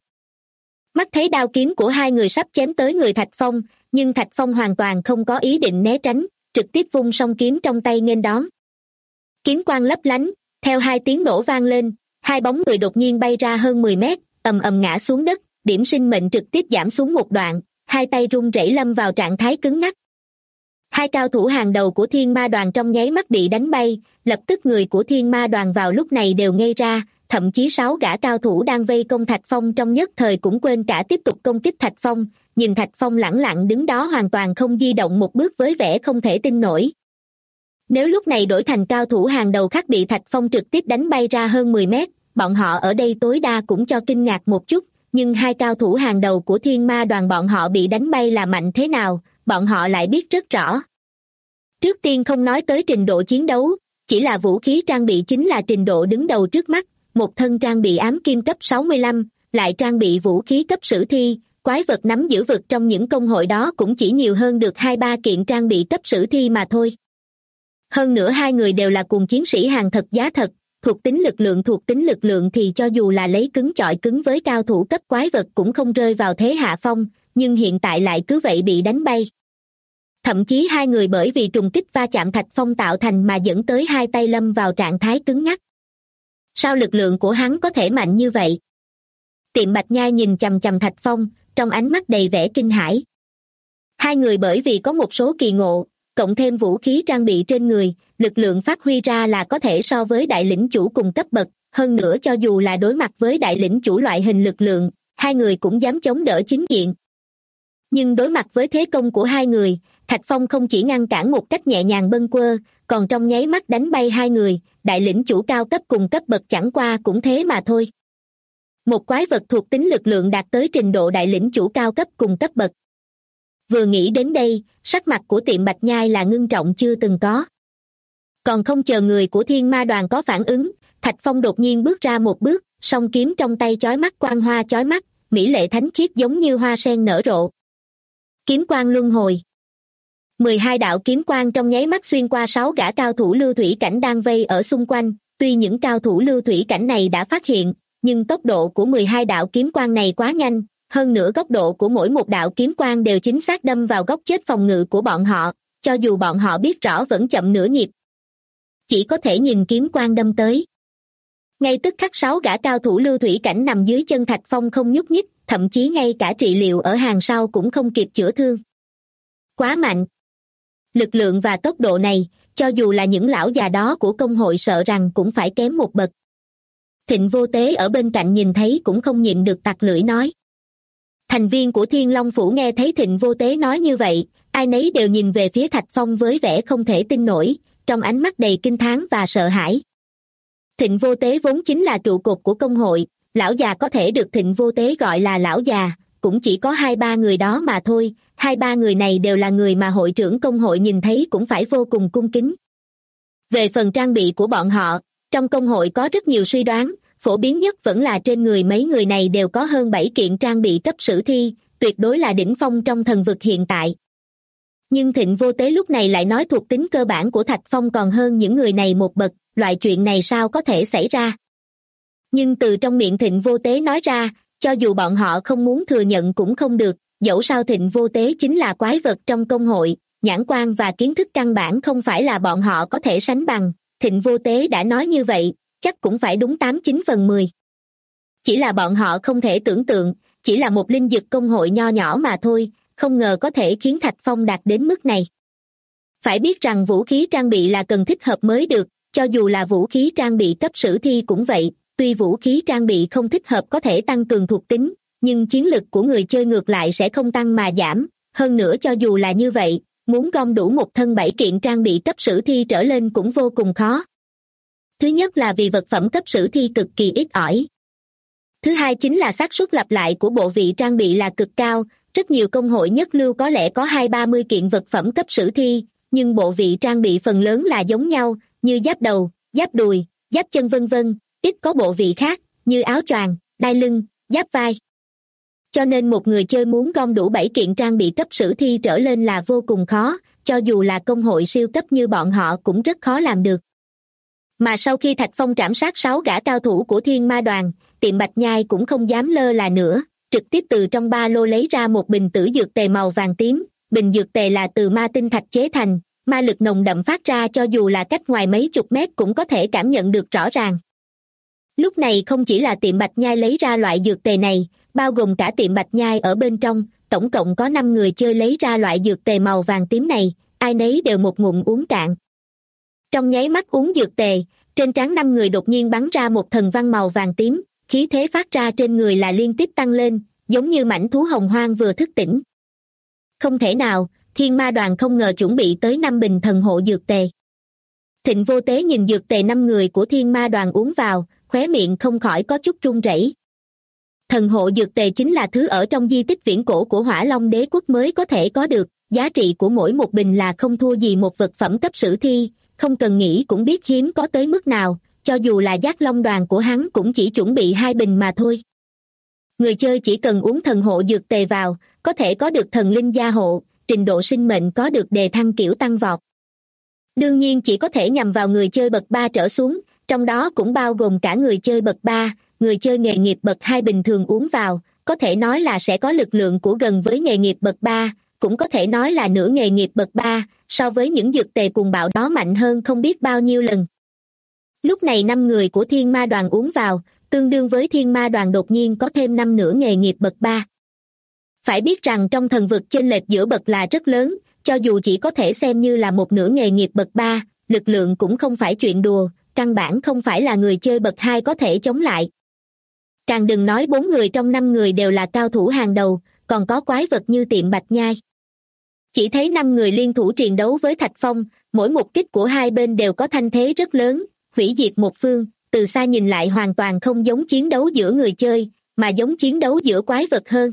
Mắt thấy đao kiếm của 2 người sắp chém tới người Thạch Phong, nhưng Thạch Phong hoàn toàn không có ý định né tránh, trực tiếp vung song kiếm trong tay nghênh đón. Kiếm quang lấp lánh, theo hai tiếng nổ vang lên, hai bóng người đột nhiên bay ra hơn 10 mét, ầm ầm ngã xuống đất, điểm sinh mệnh trực tiếp giảm xuống một đoạn, hai tay run rẩy lâm vào trạng thái cứng ngắc. Hai cao thủ hàng đầu của Thiên Ma Đoàn trong nháy mắt bị đánh bay, lập tức người của Thiên Ma Đoàn vào lúc này đều ngây ra, thậm chí 6 gã cao thủ đang vây công Thạch Phong trong nhất thời cũng quên cả tiếp tục công kích Thạch Phong, nhìn Thạch Phong lẳng lặng đứng đó hoàn toàn không di động một bước với vẻ không thể tin nổi. Nếu lúc này đổi thành cao thủ hàng đầu khác bị Thạch Phong trực tiếp đánh bay ra hơn 10 mét, bọn họ ở đây tối đa cũng cho kinh ngạc một chút, nhưng hai cao thủ hàng đầu của Thiên Ma Đoàn bọn họ bị đánh bay là mạnh thế nào, bọn họ lại biết rất rõ. Trước tiên không nói tới trình độ chiến đấu, chỉ là vũ khí trang bị chính là trình độ đứng đầu trước mắt, một thân trang bị ám kim cấp 65, lại trang bị vũ khí cấp sử thi, quái vật nắm giữ vực trong những công hội đó cũng chỉ nhiều hơn được 2-3 kiện trang bị cấp sử thi mà thôi. Hơn nữa hai người đều là cùng chiến sĩ hàng thật giá thật, thuộc tính lực lượng thì cho dù là lấy cứng chọi cứng với cao thủ cấp quái vật cũng không rơi vào thế hạ phong, nhưng hiện tại lại cứ vậy bị đánh bay. Thậm chí hai người bởi vì trùng kích va chạm Thạch Phong tạo thành mà dẫn tới hai tay lâm vào trạng thái cứng ngắc. Sao lực lượng của hắn có thể mạnh như vậy? Tiệm Bạch Nhai nhìn chằm chằm Thạch Phong, trong ánh mắt đầy vẻ kinh hãi. Hai người bởi vì có một số kỳ ngộ, cộng thêm vũ khí trang bị trên người, lực lượng phát huy ra là có thể so với đại lĩnh chủ cùng cấp bậc, hơn nữa cho dù là đối mặt với đại lĩnh chủ loại hình lực lượng, hai người cũng dám chống đỡ chính diện. Nhưng đối mặt với thế công của hai người, Thạch Phong không chỉ ngăn cản một cách nhẹ nhàng bâng quơ, còn trong nháy mắt đánh bay hai người, đại lĩnh chủ cao cấp cùng cấp bậc chẳng qua cũng thế mà thôi. Một quái vật thuộc tính lực lượng đạt tới trình độ đại lĩnh chủ cao cấp cùng cấp bậc. Vừa nghĩ đến đây, sắc mặt của Tiệm Bạch Nhai là ngưng trọng chưa từng có. Còn không chờ người của Thiên Ma Đoàn có phản ứng, Thạch Phong đột nhiên bước ra một bước, song kiếm trong tay chói mắt quang hoa chói mắt, mỹ lệ thánh khiết giống như hoa sen nở rộ. Kiếm quang luân hồi. 12 đạo kiếm quang trong nháy mắt xuyên qua 6 gã cao thủ lưu thủy cảnh đang vây ở xung quanh, tuy những cao thủ lưu thủy cảnh này đã phát hiện, nhưng tốc độ của 12 đạo kiếm quang này quá nhanh, hơn nữa góc độ của mỗi một đạo kiếm quang đều chính xác đâm vào góc chết phòng ngự của bọn họ, cho dù bọn họ biết rõ vẫn chậm nửa nhịp. Chỉ có thể nhìn kiếm quang đâm tới. Ngay tức khắc 6 gã cao thủ lưu thủy cảnh nằm dưới chân Thạch Phong không nhúc nhích, thậm chí ngay cả trị liệu ở hàng sau cũng không kịp chữa thương. Quá mạnh. Lực lượng và tốc độ này, cho dù là những lão già đó của công hội sợ rằng cũng phải kém một bậc. Thịnh Vô Tế ở bên cạnh nhìn thấy cũng không nhịn được tặc lưỡi nói. Thành viên của Thiên Long Phủ nghe thấy Thịnh Vô Tế nói như vậy, ai nấy đều nhìn về phía Thạch Phong với vẻ không thể tin nổi, trong ánh mắt đầy kinh thán và sợ hãi. Thịnh Vô Tế vốn chính là trụ cột của công hội, lão già có thể được Thịnh Vô Tế gọi là lão già, cũng chỉ có 2-3 người đó mà thôi, 2-3 người này đều là người mà hội trưởng công hội nhìn thấy cũng phải vô cùng cung kính. Về phần trang bị của bọn họ, trong công hội có rất nhiều suy đoán, phổ biến nhất vẫn là trên người mấy người này đều có hơn 7 kiện trang bị cấp sử thi, tuyệt đối là đỉnh phong trong thần vực hiện tại. Nhưng Thịnh Vô Tế lúc này lại nói thuộc tính cơ bản của Thạch Phong còn hơn những người này một bậc, loại chuyện này sao có thể xảy ra. Nhưng từ trong miệng Thịnh Vô Tế nói ra, cho dù bọn họ không muốn thừa nhận cũng không được, dẫu sao Thịnh Vô Tế chính là quái vật trong công hội, nhãn quan và kiến thức căn bản không phải là bọn họ có thể sánh bằng, Thịnh Vô Tế đã nói như vậy, chắc cũng phải đúng 8-9 phần 10. Chỉ là bọn họ không thể tưởng tượng, chỉ là một linh dực công hội nho nhỏ mà thôi, không ngờ có thể khiến Thạch Phong đạt đến mức này. Phải biết rằng vũ khí trang bị là cần thích hợp mới được, cho dù là vũ khí trang bị cấp sử thi cũng vậy, tuy vũ khí trang bị không thích hợp có thể tăng cường thuộc tính, nhưng chiến lực của người chơi ngược lại sẽ không tăng mà giảm, hơn nữa cho dù là như vậy, muốn gom đủ một thân 7 kiện trang bị cấp sử thi trở lên cũng vô cùng khó. Thứ nhất là vì vật phẩm cấp sử thi cực kỳ ít ỏi. Thứ hai chính là xác suất lặp lại của bộ vị trang bị là cực cao, rất nhiều công hội nhất lưu có lẽ có 20-30 kiện vật phẩm cấp sử thi, nhưng bộ vị trang bị phần lớn là giống nhau, như giáp đầu, giáp đùi, giáp chân vân vân, ít có bộ vị khác, như áo choàng, đai lưng, giáp vai. Cho nên một người chơi muốn gom đủ 7 kiện trang bị cấp sử thi trở lên là vô cùng khó, cho dù là công hội siêu cấp như bọn họ cũng rất khó làm được. Mà sau khi Thạch Phong trảm sát 6 gã cao thủ của Thiên Ma Đoàn, Tiệm Bạch Nhai cũng không dám lơ là nữa, trực tiếp từ trong ba lô lấy ra một bình tử dược tề màu vàng tím, bình dược tề là từ ma tinh thạch chế thành, ma lực nồng đậm phát ra cho dù là cách ngoài mấy chục mét cũng có thể cảm nhận được rõ ràng. Lúc này không chỉ là tiệm Bạch Nhai lấy ra loại dược tề này, bao gồm cả tiệm Bạch Nhai ở bên trong, tổng cộng có 5 người chơi lấy ra loại dược tề màu vàng tím này, ai nấy đều một ngụm uống cạn. Trong nháy mắt uống dược tề, trên trán 5 người đột nhiên bắn ra một thần văn màu vàng tím, khí thế phát ra trên người là liên tiếp tăng lên, giống như mãnh thú hồng hoang vừa thức tỉnh. Không thể nào, Thiên Ma Đoàn không ngờ chuẩn bị tới 5 bình thần hộ dược tề. Thịnh Vô Tế nhìn dược tề 5 người của Thiên Ma Đoàn uống vào, khóe miệng không khỏi có chút run rẩy. Thần hộ dược tề chính là thứ ở trong di tích viễn cổ của Hỏa Long Đế quốc mới có thể có được, giá trị của mỗi một bình là không thua gì một vật phẩm cấp sử thi, không cần nghĩ cũng biết hiếm có tới mức nào, cho dù là Giác Long Đoàn của hắn cũng chỉ chuẩn bị 2 bình mà thôi. Người chơi chỉ cần uống thần hộ dược tề vào, có thể có được thần linh gia hộ, trình độ sinh mệnh có được đề thăng kiểu tăng vọt. Đương nhiên chỉ có thể nhằm vào người chơi bậc 3 trở xuống, trong đó cũng bao gồm cả người chơi bậc 3, người chơi nghề nghiệp bậc 2 bình thường uống vào, có thể nói là sẽ có lực lượng của gần với nghề nghiệp bậc 3, cũng có thể nói là nửa nghề nghiệp bậc 3, so với những dược tề cuồng bạo đó mạnh hơn không biết bao nhiêu lần. Lúc này 5 người của Thiên Ma Đoàn uống vào, tương đương với Thiên Ma Đoàn đột nhiên có thêm 5 nửa nghề nghiệp bậc 3. Phải biết rằng trong thần vực chênh lệch giữa bậc là rất lớn, cho dù chỉ có thể xem như là một nửa nghề nghiệp bậc 3, lực lượng cũng không phải chuyện đùa, căn bản không phải là người chơi bậc 2 có thể chống lại. Càng đừng nói 4 người trong 5 người đều là cao thủ hàng đầu, còn có quái vật như tiệm Bạch Nhai. Chỉ thấy 5 người liên thủ triền đấu với Thạch Phong, mỗi một kích của hai bên đều có thanh thế rất lớn, hủy diệt một phương, từ xa nhìn lại hoàn toàn không giống chiến đấu giữa người chơi, mà giống chiến đấu giữa quái vật hơn.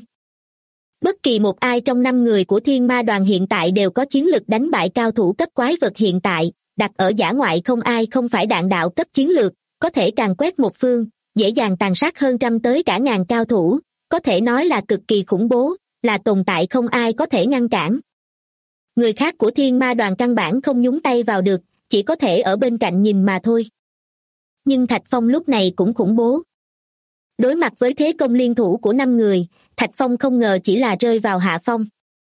Bất kỳ một ai trong 5 người của Thiên Ma Đoàn hiện tại đều có chiến lực đánh bại cao thủ cấp quái vật hiện tại, đặt ở dã ngoại không ai không phải đạn đạo cấp chiến lược, có thể càn quét một phương, dễ dàng tàn sát hơn trăm tới cả ngàn cao thủ, có thể nói là cực kỳ khủng bố, là tồn tại không ai có thể ngăn cản. Người khác của Thiên Ma Đoàn căn bản không nhúng tay vào được, chỉ có thể ở bên cạnh nhìn mà thôi. Nhưng Thạch Phong lúc này cũng khủng bố. Đối mặt với thế công liên thủ của 5 người, Thạch Phong không ngờ chỉ là rơi vào hạ phong.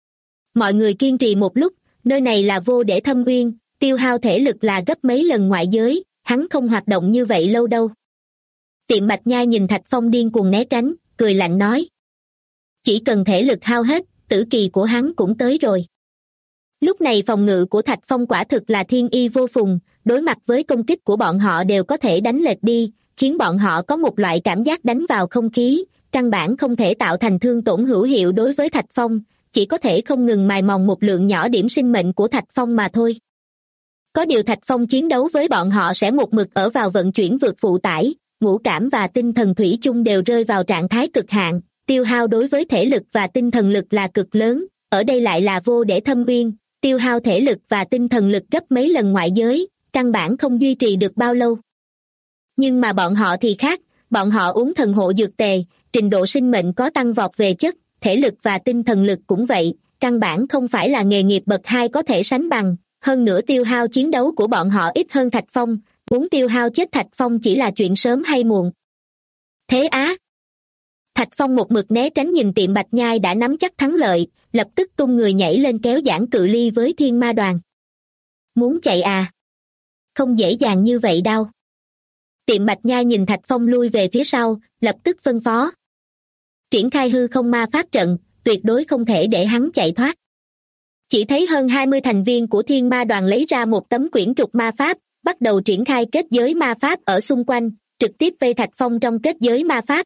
Mọi người kiên trì một lúc, nơi này là vô để thâm uyên, tiêu hao thể lực là gấp mấy lần ngoại giới, hắn không hoạt động như vậy lâu đâu. Tiệm Bạch Nhai nhìn Thạch Phong điên cuồng né tránh, cười lạnh nói. Chỉ cần thể lực hao hết, tử kỳ của hắn cũng tới rồi. Lúc này phòng ngự của Thạch Phong quả thực là thiên y vô phùng, đối mặt với công kích của bọn họ đều có thể đánh lệch đi, khiến bọn họ có một loại cảm giác đánh vào không khí, căn bản không thể tạo thành thương tổn hữu hiệu đối với Thạch Phong, chỉ có thể không ngừng mài mòn một lượng nhỏ điểm sinh mệnh của Thạch Phong mà thôi. Có điều Thạch Phong chiến đấu với bọn họ sẽ một mực ở vào vận chuyển vượt phụ tải, ngũ cảm và tinh thần thủy chung đều rơi vào trạng thái cực hạn, tiêu hao đối với thể lực và tinh thần lực là cực lớn, ở đây lại là vô để thâm uyên, tiêu hao thể lực và tinh thần lực gấp mấy lần ngoại giới, căn bản không duy trì được bao lâu. Nhưng mà bọn họ thì khác, bọn họ uống thần hộ dược tề, trình độ sinh mệnh có tăng vọt về chất, thể lực và tinh thần lực cũng vậy, căn bản không phải là nghề nghiệp bậc 2 có thể sánh bằng, hơn nữa tiêu hao chiến đấu của bọn họ ít hơn Thạch Phong, muốn tiêu hao chết Thạch Phong chỉ là chuyện sớm hay muộn. Thế á! Thạch Phong một mực né tránh nhìn tiệm Bạch Nhai đã nắm chắc thắng lợi, lập tức tung người nhảy lên kéo giãn cự ly với Thiên Ma Đoàn. Muốn chạy à? Không dễ dàng như vậy đâu. Tiệm Bạch Nhai nhìn Thạch Phong lui về phía sau, lập tức phân phó. Triển khai hư không ma pháp trận, tuyệt đối không thể để hắn chạy thoát. Chỉ thấy hơn 20 thành viên của Thiên Ma Đoàn lấy ra một tấm quyển trục ma pháp, bắt đầu triển khai kết giới ma pháp ở xung quanh, trực tiếp vây Thạch Phong trong kết giới ma pháp.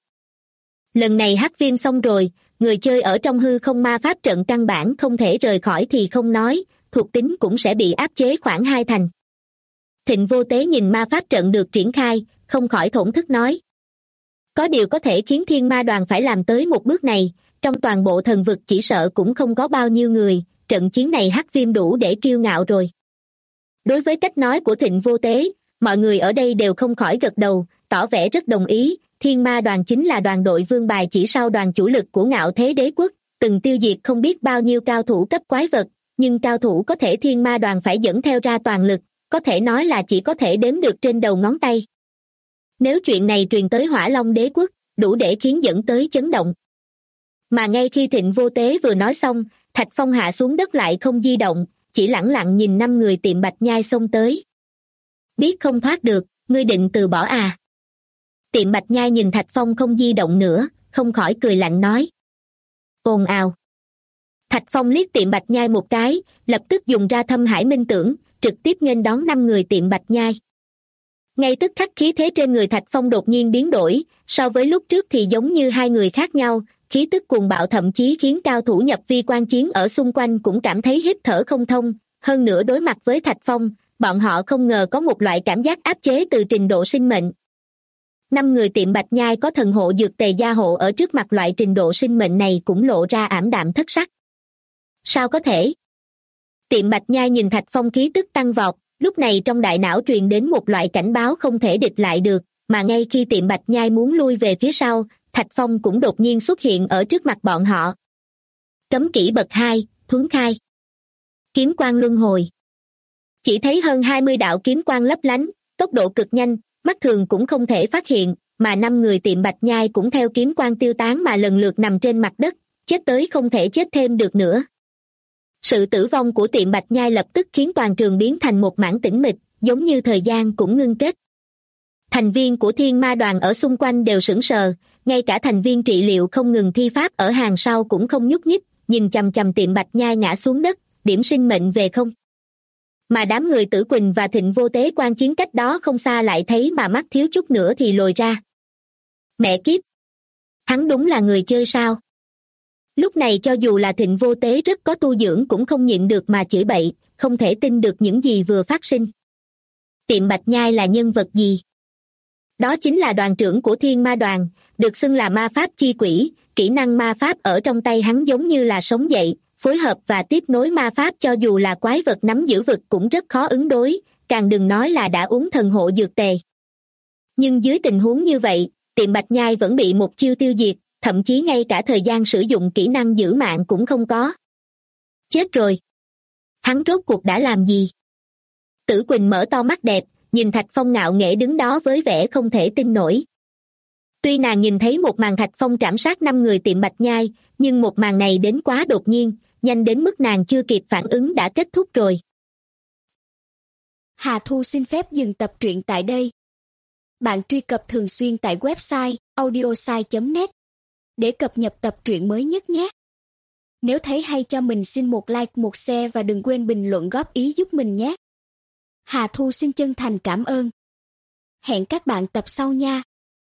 Lần này hắc viêm xong rồi, người chơi ở trong hư không ma pháp trận căn bản không thể rời khỏi thì không nói, thuộc tính cũng sẽ bị áp chế khoảng 2 thành. Thịnh Vô Tế nhìn ma pháp trận được triển khai, không khỏi thổn thức nói. Có điều có thể khiến Thiên Ma Đoàn phải làm tới một bước này, trong toàn bộ thần vực chỉ sợ cũng không có bao nhiêu người, trận chiến này hắc viêm đủ để kiêu ngạo rồi. Đối với cách nói của Thịnh Vô Tế, mọi người ở đây đều không khỏi gật đầu, tỏ vẻ rất đồng ý. Thiên Ma Đoàn chính là đoàn đội vương bài chỉ sau đoàn chủ lực của Ngạo Thế Đế quốc, từng tiêu diệt không biết bao nhiêu cao thủ cấp quái vật, nhưng cao thủ có thể Thiên Ma Đoàn phải dẫn theo ra toàn lực, có thể nói là chỉ có thể đếm được trên đầu ngón tay. Nếu chuyện này truyền tới Hỏa Long Đế quốc, đủ để khiến dẫn tới chấn động. Mà ngay khi Thịnh Vô Tế vừa nói xong, Thạch Phong hạ xuống đất lại không di động, chỉ lẳng lặng nhìn 5 người tiệm Bạch Nhai xông tới. Biết không thoát được, ngươi định từ bỏ à? Tiệm Bạch Nhai nhìn Thạch Phong không di động nữa, không khỏi cười lạnh nói. Ồn ào. Thạch Phong liếc tiệm Bạch Nhai một cái, lập tức dùng ra Thâm Hải Minh Tưởng, trực tiếp nghênh đón 5 người tiệm Bạch Nhai. Ngay tức khắc khí thế trên người Thạch Phong đột nhiên biến đổi, so với lúc trước thì giống như hai người khác nhau, khí tức cuồng bạo thậm chí khiến cao thủ nhập vi quan chiến ở xung quanh cũng cảm thấy hít thở không thông, hơn nữa đối mặt với Thạch Phong, bọn họ không ngờ có một loại cảm giác áp chế từ trình độ sinh mệnh. 5 người tiệm Bạch Nhai có thần hộ dược tề gia hộ ở trước mặt loại trình độ sinh mệnh này cũng lộ ra ảm đạm thất sắc. Sao có thể? Tiệm Bạch Nhai nhìn Thạch Phong khí tức tăng vọt, lúc này trong đại não truyền đến một loại cảnh báo không thể địch lại được, mà ngay khi tiệm Bạch Nhai muốn lui về phía sau, Thạch Phong cũng đột nhiên xuất hiện ở trước mặt bọn họ. Cấm kỹ bậc 2, thuấn khai. Kiếm quang luân hồi. Chỉ thấy hơn 20 đạo kiếm quang lấp lánh, tốc độ cực nhanh, mắt thường cũng không thể phát hiện, mà 5 người tiệm Bạch Nhai cũng theo kiếm quang tiêu tán mà lần lượt nằm trên mặt đất, chết tới không thể chết thêm được nữa. Sự tử vong của tiệm Bạch Nhai lập tức khiến toàn trường biến thành một mảng tĩnh mịch, giống như thời gian cũng ngưng kết. Thành viên của Thiên Ma Đoàn ở xung quanh đều sững sờ, ngay cả thành viên trị liệu không ngừng thi pháp ở hàng sau cũng không nhúc nhích, nhìn chằm chằm tiệm Bạch Nhai ngã xuống đất, điểm sinh mệnh về không. Mà đám người Tử Quỳnh và Thịnh Vô Tế quan chiến cách đó không xa lại thấy mà mắt thiếu chút nữa thì lồi ra. Mẹ kiếp! Hắn đúng là người chơi sao? Lúc này cho dù là Thịnh Vô Tế rất có tu dưỡng cũng không nhịn được mà chửi bậy, không thể tin được những gì vừa phát sinh. Tiệm Bạch Nhai là nhân vật gì? Đó chính là đoàn trưởng của Thiên Ma Đoàn, được xưng là ma pháp chi quỷ, kỹ năng ma pháp ở trong tay hắn giống như là sống dậy, phối hợp và tiếp nối ma pháp cho dù là quái vật nắm giữ vực cũng rất khó ứng đối, càng đừng nói là đã uống thần hộ dược tề. Nhưng dưới tình huống như vậy, tiệm Bạch Nhai vẫn bị một chiêu tiêu diệt, thậm chí ngay cả thời gian sử dụng kỹ năng giữ mạng cũng không có. Chết rồi! Hắn rốt cuộc đã làm gì? Tử Quỳnh mở to mắt đẹp, nhìn Thạch Phong ngạo nghễ đứng đó với vẻ không thể tin nổi. Tuy nàng nhìn thấy một màn Thạch Phong trảm sát 5 người tiệm Bạch Nhai, nhưng một màn này đến quá đột nhiên, nhanh đến mức nàng chưa kịp phản ứng đã kết thúc rồi. Hà Thu xin phép dừng tập truyện tại đây. Bạn truy cập thường xuyên tại website audiosai.net để cập nhật tập truyện mới nhất nhé. Nếu thấy hay cho mình xin một like, một share và đừng quên bình luận góp ý giúp mình nhé. Hà Thu xin chân thành cảm ơn. Hẹn các bạn tập sau nha.